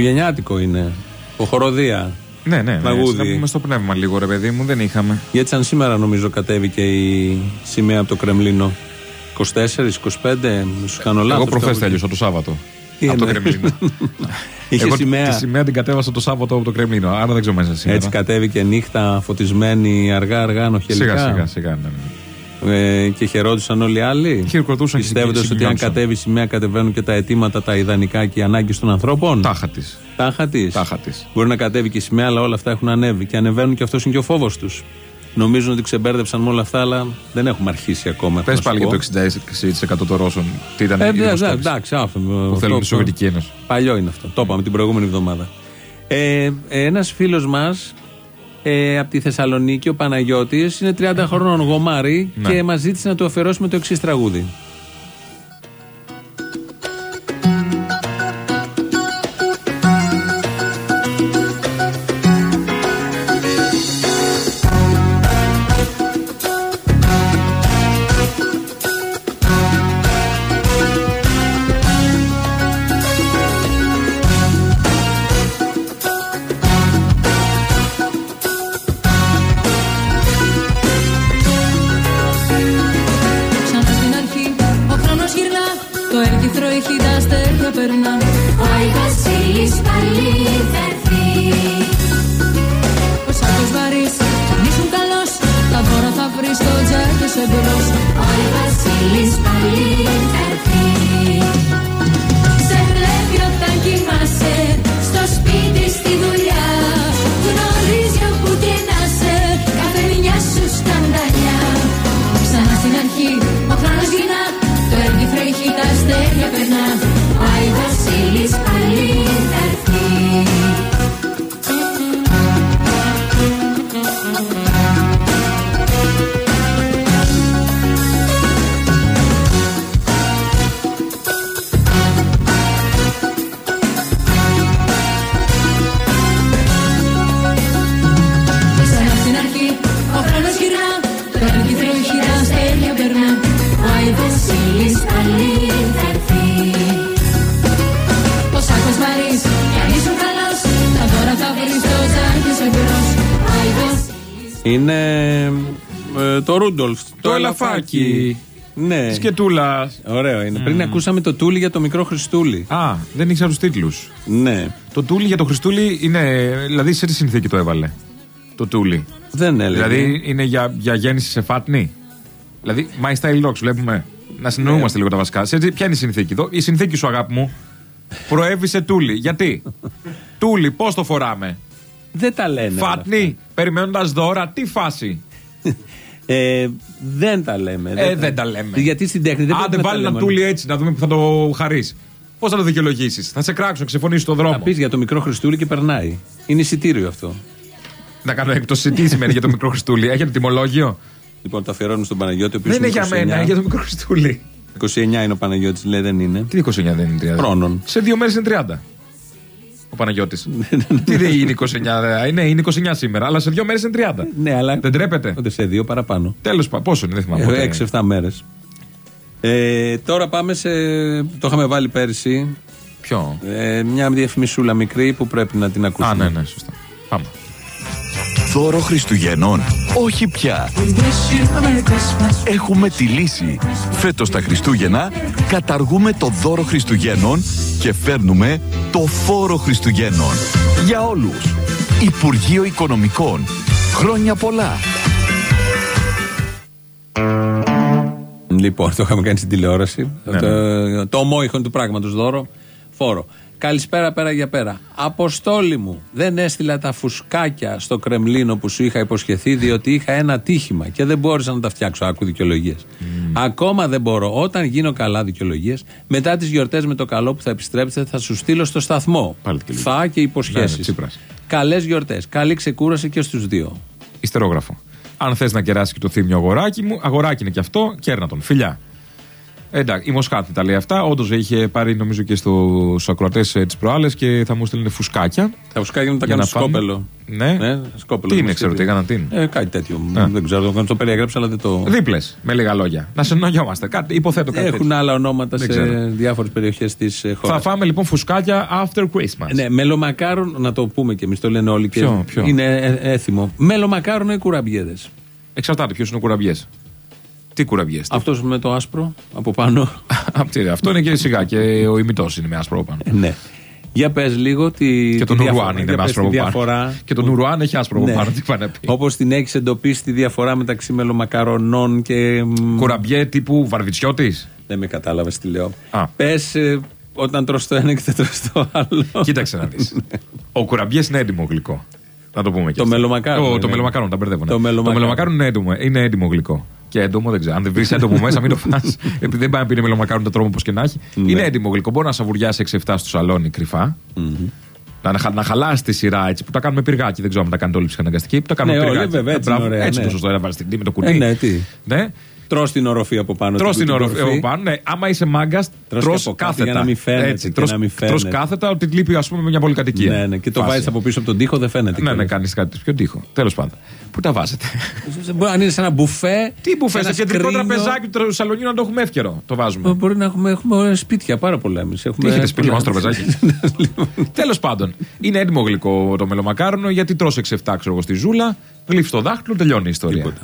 Χριστουγεννιάτικο είναι. Χοροδία. Ναι, ναι, ναι. Μαγούδι. Να πούμε στο πνεύμα λίγο, ρε παιδί μου, δεν είχαμε. Γιατί σαν σήμερα νομίζω κατέβηκε η σημαία από το Κρεμλίνο. είκοσι τέσσερα, είκοσι πέντε, σου κάνω λάθος. Εγώ προχθές τέλειωσα το Σάββατο. Τι από το είναι? Κρεμλίνο. Είχε Εγώ σημαία. τη σημαία την κατέβασα το Σάββατο από το Κρεμλίνο. Άρα δεν ξέρω μέσα σήμερα. Έτσι κατέβηκε νύχτα φωτισμένη αργά-αργά νοχελικά. Σιγά, σιγά, σιγά. Ναι, ναι. Ε, και χαιρόντουσαν όλοι οι άλλοι. Χειροκροτούσαν. Πιστεύοντας ότι αν κατέβει η σημαία κατεβαίνουν και τα αιτήματα, τα ιδανικά και οι ανάγκες των ανθρώπων. Τάχα της. Τάχα της. Τάχα της. Μπορεί να κατέβει και η σημαία, αλλά όλα αυτά έχουν ανέβει και ανεβαίνουν και αυτός είναι και ο φόβος τους. Νομίζουν ότι ξεμπέρδεψαν με όλα αυτά, αλλά δεν έχουμε αρχίσει ακόμα. Πες πάλι για το εξήντα έξι τοις εκατό των Ρώσων. Τι ήταν ε, η ε, εντάξει, αυτό. Που θέλουν τη Σοβιετική Ένωση. Παλιό είναι αυτό. Το είπαμε την προηγούμενη εβδομάδα. Ε, ένας φίλος μας ε, από τη Θεσσαλονίκη, ο Παναγιώτης, είναι τριάντα χρονών γομάρι ναι. και μας ζήτησε να του αφιερώσουμε το εξής τραγούδι. Είναι ε, το Ρούντολφ, το, το ελαφάκι. ελαφάκι. Ναι. Τη Σκετούλα. Ωραίο είναι. Mm. Πριν ακούσαμε το Τούλι για το μικρό Χριστούλη. Α, δεν ήξερα τους τίτλους. Ναι. Το Τούλι για το Χριστούλη είναι. Δηλαδή σε τι συνθήκη το έβαλε. Το Τούλι. Δεν έλεγε. Δηλαδή είναι για, για γέννηση σε φάτνη. Δηλαδή, My Style Dogs βλέπουμε. Να συνεννοούμαστε λίγο τα βασικά. Σε, ποια είναι η συνθήκη εδώ? Η συνθήκη σου, αγάπη μου, προέβη σε Τούλι. Γιατί? Τούλι, πώς το φοράμε? Δεν τα λένε. Φάτνη, περιμένοντας δώρα, τι φάση? Ε, δεν τα λέμε. Ε, δεν, δεν τα... τα λέμε. Γιατί στην τέχνη δεν Άντε, βάλει ένα Τούλι έτσι, να δούμε που θα το χαρίσει. Πώς θα το δικαιολογήσεις? Θα σε κράξουν, ξεφωνήσεις στον δρόμο. Θα πεις για το μικρό Χριστούλη και περνάει. Είναι εισιτήριο αυτό. Να κάνω έκπτωση. Τι σημαίνει για το μικρό Χριστούλη? Έχετε τιμολόγιο? Λοιπόν, το αφιερώνουμε στον Παναγιώτη. Δεν είναι για μένα, είναι για το μικρό Χριστούλη. είκοσι εννιά είναι ο Παναγιώτης, λέει δεν είναι. Τι είκοσι εννιά δεν είναι τριάντα? Χρόνων. Σε δύο μέρες είναι τριάντα. Ο Παναγιώτης. Τι δεν είναι είκοσι εννιά? Είναι, είναι είκοσι εννιά σήμερα, αλλά σε δύο μέρες είναι τριάντα. Ναι, αλλά. Δεν τρέπεται. Ούτε σε δύο παραπάνω. Τέλος πάντων, πόσο είναι, δεν θυμάμαι. Ε, έξι εφτά μέρες. Ε, τώρα πάμε σε. Το είχαμε βάλει πέρσι. Ποιο? Ε, μια διαφημισούλα μικρή που πρέπει να την ακούσουμε. Α, ναι, ναι, σωστά. Πάμε. Δώρο Χριστουγεννών? Όχι πια. Έχουμε τη λύση. Φέτος τα Χριστούγεννα καταργούμε το δώρο Χριστουγέννων και φέρνουμε το φόρο Χριστουγέννων. Για όλους. Υπουργείο Οικονομικών. Χρόνια πολλά. Λοιπόν, το είχαμε κάνει στην τηλεόραση. Ναι, το, ναι. το ομόηχον του πράγματος δώρο. Φόρο. Καλησπέρα πέρα για πέρα. Αποστόλη μου, δεν έστειλα τα φουσκάκια στο Κρεμλίνο που σου είχα υποσχεθεί, διότι είχα ένα τύχημα και δεν μπόρεσα να τα φτιάξω. Άκου δικαιολογίες. Mm. Ακόμα δεν μπορώ. Όταν γίνω καλά, δικαιολογίες, μετά τις γιορτές με το καλό που θα επιστρέψετε, θα σου στείλω στο σταθμό. Και θα και υποσχέσεις. Ναι, καλές γιορτές. Καλή ξεκούραση και στους δύο. Ιστερόγραφο. Αν θες να κεράσεις και το θύμιο αγοράκι μου, αγοράκι είναι και αυτό, κέρνα τον. Φιλιά. Εντάξει, η Μοσχάτη τα λέει αυτά. Όντως είχε πάρει νομίζω και στους ακροατές τις προάλλες και θα μου στείλουν φουσκάκια. Τα φουσκάκια μου τα κάνουν σκόπελο. Ναι. ναι σκόπελο. Τι είναι, ξέρω τι έκαναν, τι είναι. Ε, κάτι τέτοιο. Α. Δεν ξέρω, το, το περιέγραψα, αλλά δεν το. Δίπλες, με λίγα λόγια. Να συνεννοιόμαστε. Κάτι, υποθέτω κάτι. Έχουν τέτοιο. Άλλα ονόματα δεν σε διάφορες περιοχές της χώρας. Θα φάμε λοιπόν φουσκάκια after Christmas. Ναι, μελομακάρον, να το πούμε και εμείς, το λένε όλοι. Ποιο, και ποιο? Είναι έθιμο. Μελομακάρονο ή κουραμπιέδες. Εξαρτάται ποιος είναι ο κουραμπιές. Τι κουραμπιές. Αυτός με το άσπρο από πάνω. Αυτό είναι και σιγά. Και ο ημιτός είναι με άσπρο από πάνω. Ναι. Για πες λίγο τη. Και τον Ουρουάν είναι με άσπρο από πάνω. Και τον Ουρουάν έχει άσπρο από πάνω. Τι πάνε να πει. Όπως την έχεις εντοπίσει τη διαφορά μεταξύ μελομακαρονών και. Κουραμπιέ τύπου Βαρβιτσιώτης. Δεν με κατάλαβες τι λέω. Πες όταν τρως το ένα και δεν τρως το άλλο. Κοίταξε να δεις. Ο κουραμπιές είναι έντιμο γλυκό. Να το πούμε και το μελομακάρονο. Το μελομακάρονο, τα μπερδεύω. Το μελομακάρονο είναι έντιμο, είναι έντιμο γλυκό. Και έντομο δεν ξέρω. Αν δεν βρει έντομο μέσα, μην το φας. Επειδή δεν πάει να πει μελομακάρονο το τρόμο όπως και να έχει. Είναι έντιμο γλυκό. Μπορεί να σαβουριάσει έξι εφτά στο σαλόνι κρυφά. Να, να χαλάσει τη σειρά έτσι που τα κάνουμε πυργάκι. Δεν ξέρω αν τα κάνετε όλοι ψυχαναγκαστικοί. Που τα κάνουμε ναι, πυργάκι. Όλοι, βέβαια, έτσι, Μπράβο, ωραία, έτσι ναι. το σωστό. Έβαλε την με το κουτί. Ε, ναι, τι. Ναι. Τρως την οροφή από πάνω. Τρως την οροφή από πάνω. Ναι. Άμα είσαι μάγκας, τρως κάθετα. Για να μην φαίνεται. Έτσι, τρως, τρως κάθετα ότι λείπει ας πούμε μια πολυκατοικία. Ναι, ναι. Και το βάζεις από πίσω από τον τοίχο, δεν φαίνεται. Ναι, ναι, κάνεις κάτι πιο τοίχο. Τέλος πάντων. Πού τα βάζετε. Μπορεί να είναι σε ένα μπουφέ. Τι μπουφέ, σε κεντρικό τραπεζάκι του σαλονιού να το έχουμε εύκαιρο. Το βάζουμε. Μπορεί να έχουμε, έχουμε σπίτια πάρα πολλά εμείς. Τι έχετε σπίτια μας τραπεζάκι. Τέλος πάντων. Είναι έντιμο γλυκό το μελομακάρονο γιατί τρως έξι εφτά ξέρω εγώ στη ζούλα, γλύφει το δάχτυλο, τελειώνει η ιστορία.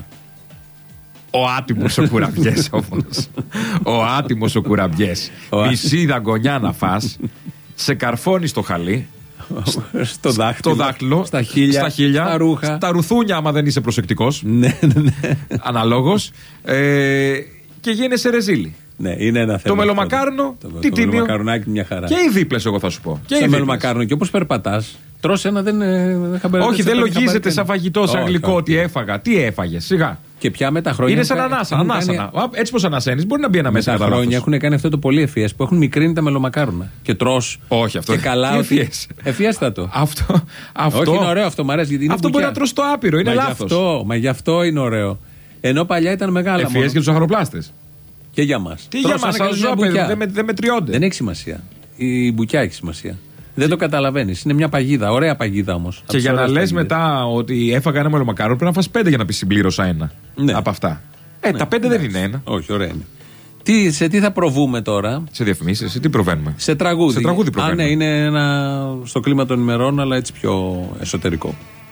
Ο άτιμος ο κουραμπιές όμως. Ο άτιμος ο κουραμπιές. Μισή δαγκονιά να φας, σε καρφώνει στο χαλί, στο δάχτυλο, δάχτυλο στα χείλια, στα, χείλια, στα ρούχα, στα ρουθούνια άμα δεν είσαι προσεκτικός. Ναι, ναι. Αναλόγως. Ε, και γίνεσαι ρεζίλη. Ναι, είναι ένα θέμα. Το μελομακάρονο, το, τι το τίμιο. Μελομακαρονάκι μια χαρά. Και οι δίπλες, εγώ θα σου πω. Και το μελομακάρονο, και όπως περπατάς, τρως ένα δεν. δεν Όχι, δεν λογίζεται σαν φαγητό, σαν γλυκό ότι έφαγα. Τι έφαγε, σιγά. Και πια με τα χρόνια. Είναι σαν ανάσα. ανάσα. Κάνει... Έτσι πως ανασένεις, μπορεί να μπει ένα μέσα. Με τα χρόνια έχουν κάνει αυτό το πολύ ευφυές που έχουν μικρύνει τα μελομακάρονα. Και τρως. Όχι αυτό. Και καλά. Ότι... Ευφιέστατο. Αυτό. αυτό. Όχι, είναι ωραίο αυτό, μου αρέσει. Γιατί είναι αυτό μπορεί να τρως το άπειρο, είναι λάθος. Μα γι' αυτό είναι ωραίο. Ενώ παλιά ήταν μεγάλα. Ευφυές για τους αχαροπλάστες. Και για μας. Τι για μας, αλλά ζω, παιδί, δεν, με, δεν μετριώνται. Δεν έχει σημασία. Η μπουκιά έχει σημασία. Δεν το καταλαβαίνεις. Είναι μια παγίδα. Ωραία παγίδα όμως. Και για να λες μετά ότι έφαγα ένα μελομακάρονο πρέπει να φας πέντε για να πεις συμπλήρωσα ένα. Ναι. Από αυτά. Ε, ναι, τα πέντε ναι, δεν είναι ένα. Όχι, ωραία είναι. Τι, σε τι θα προβούμε τώρα. Σε διαφημίσεις, σε τι προβαίνουμε. Σε τραγούδι. Σε τραγούδι προβαίνουμε. Α, ναι, είναι ένα στο κλίμα των ημερών, αλλά έτσι πιο εσωτερικό.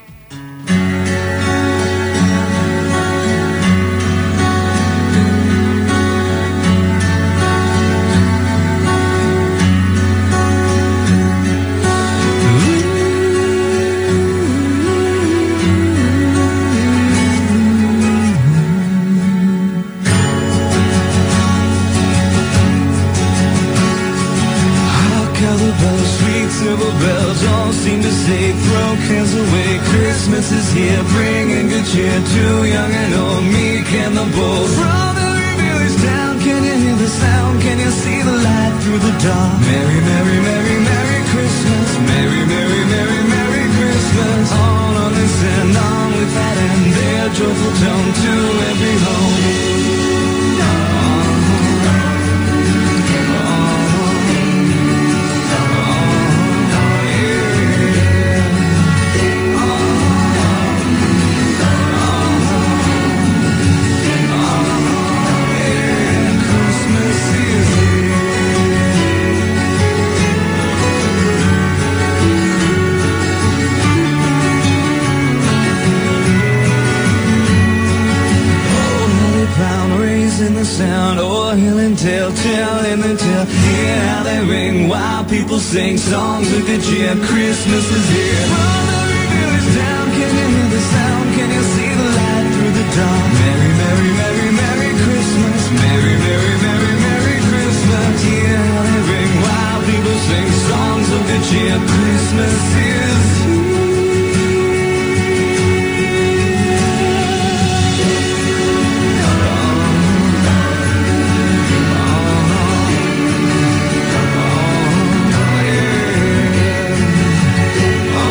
Too young and old, meek and the bold. From every village town, can you hear the sound? Can you see the light through the dark? Merry, merry, merry, merry Christmas. Merry, merry, merry, merry Christmas. On and listen on with that and their joyful tone to every home. Sound or hill and tell, tell in the tell. Hear how they ring while people sing songs of good cheer. Christmas is here. From every village town, can you hear the sound? Can you see the light through the dark? Merry, merry, merry, merry Christmas. Merry, merry, merry, merry Christmas. Hear how they ring while people sing songs of good cheer. Christmas is here. Oh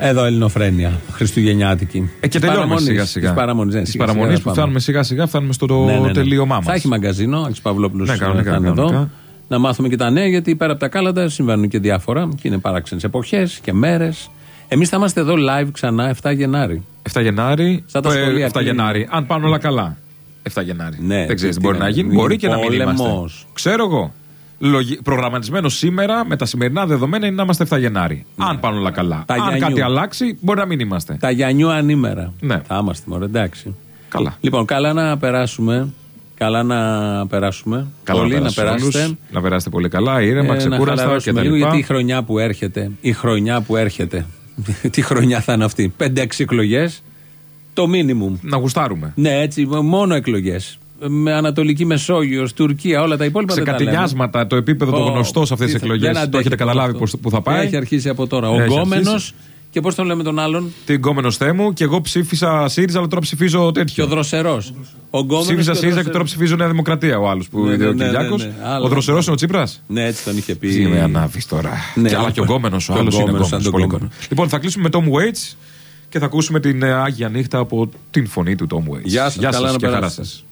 Εδώ Ελληνοφρένεια, χριστουγεννιάτικη. Ε, και τελειώνουμε σιγά σιγά. Τις παραμονές, ναι, τις παραμονές που φτάνουμε σιγά σιγά, φτάνουμε στο το ναι, ναι, ναι. τελείωμά μας. Θα έχει μαγκαζίνο, Άκης Παυλόπουλος ναι, κανονικά, θα είναι κανονικά. εδώ. Να μάθουμε και τα νέα, γιατί πέρα από τα κάλαντα συμβαίνουν και διάφορα και είναι παράξενες εποχές και μέρες. Εμείς θα είμαστε εδώ live ξανά εφτά Γενάρη. εφτά Γενάρη. Σαν τα σχολεία. εφτά Γενάρη. Αν πάνε όλα καλά. εφτά Γενάρη. Ναι, δεν ξέρεις τι μπορεί να γίνει. Μπορεί και να μην είμαστε. Ξέρω εγώ. Λογι... Προγραμματισμένο σήμερα με τα σημερινά δεδομένα είναι να είμαστε εφτά Γενάρη. Ναι. Αν πάνε όλα καλά. Τα Αν Γιαννιού. Κάτι αλλάξει, μπορεί να μην είμαστε. Τα Γιαννιού ανήμερα. Ναι. Θα είμαστε μόνο, εντάξει. Καλά. Λοιπόν, καλά να περάσουμε. Καλά να περάσουμε. Καλά πολύ να, να περάσετε. Όλους, να περάσετε πολύ καλά, ήρεμα, ε, ξεκούραστα και τα λοιπά. Γιατί η χρονιά που έρχεται. Η χρονιά που έρχεται. Τι χρονιά θα είναι αυτή. πέντε έξι εκλογές. Το μίνιμουμ. Να γουστάρουμε. Ναι, έτσι, μόνο εκλογές. Με Ανατολική Μεσόγειος, Τουρκία, όλα τα υπόλοιπα. Σε κατηνιάσματα το επίπεδο oh, το γνωστό σε αυτές τις εκλογές. Το έχετε καταλάβει που θα πάει. Έχει αρχίσει από τώρα. Ο Γκόμενος. Και πώς τον λέμε τον άλλον. Την Γκόμενος Θέμου. Και εγώ ψήφισα ΣΥΡΙΖΑ, αλλά τώρα ψηφίζω τέτοιο. Και ο Δροσερός. Ψήφισα ΣΥΡΙΖΑ και τώρα ψηφίζω Νέα Δημοκρατία ο άλλος που είναι ο Κυριάκος. Ο Δροσερός είναι ο Τσίπρας. Ναι, έτσι τον είχε πει. Τι με ανάβεις τώρα. Αλλά και ο Γκόμενος ο άλλος είναι Γκόμενος. Λοιπόν, θα κλείσουμε με Tom Waits και θα ακούσουμε την Άγια Νύχτα από την φωνή του Tom Waits. Γεια σας, καλά να περάσετε.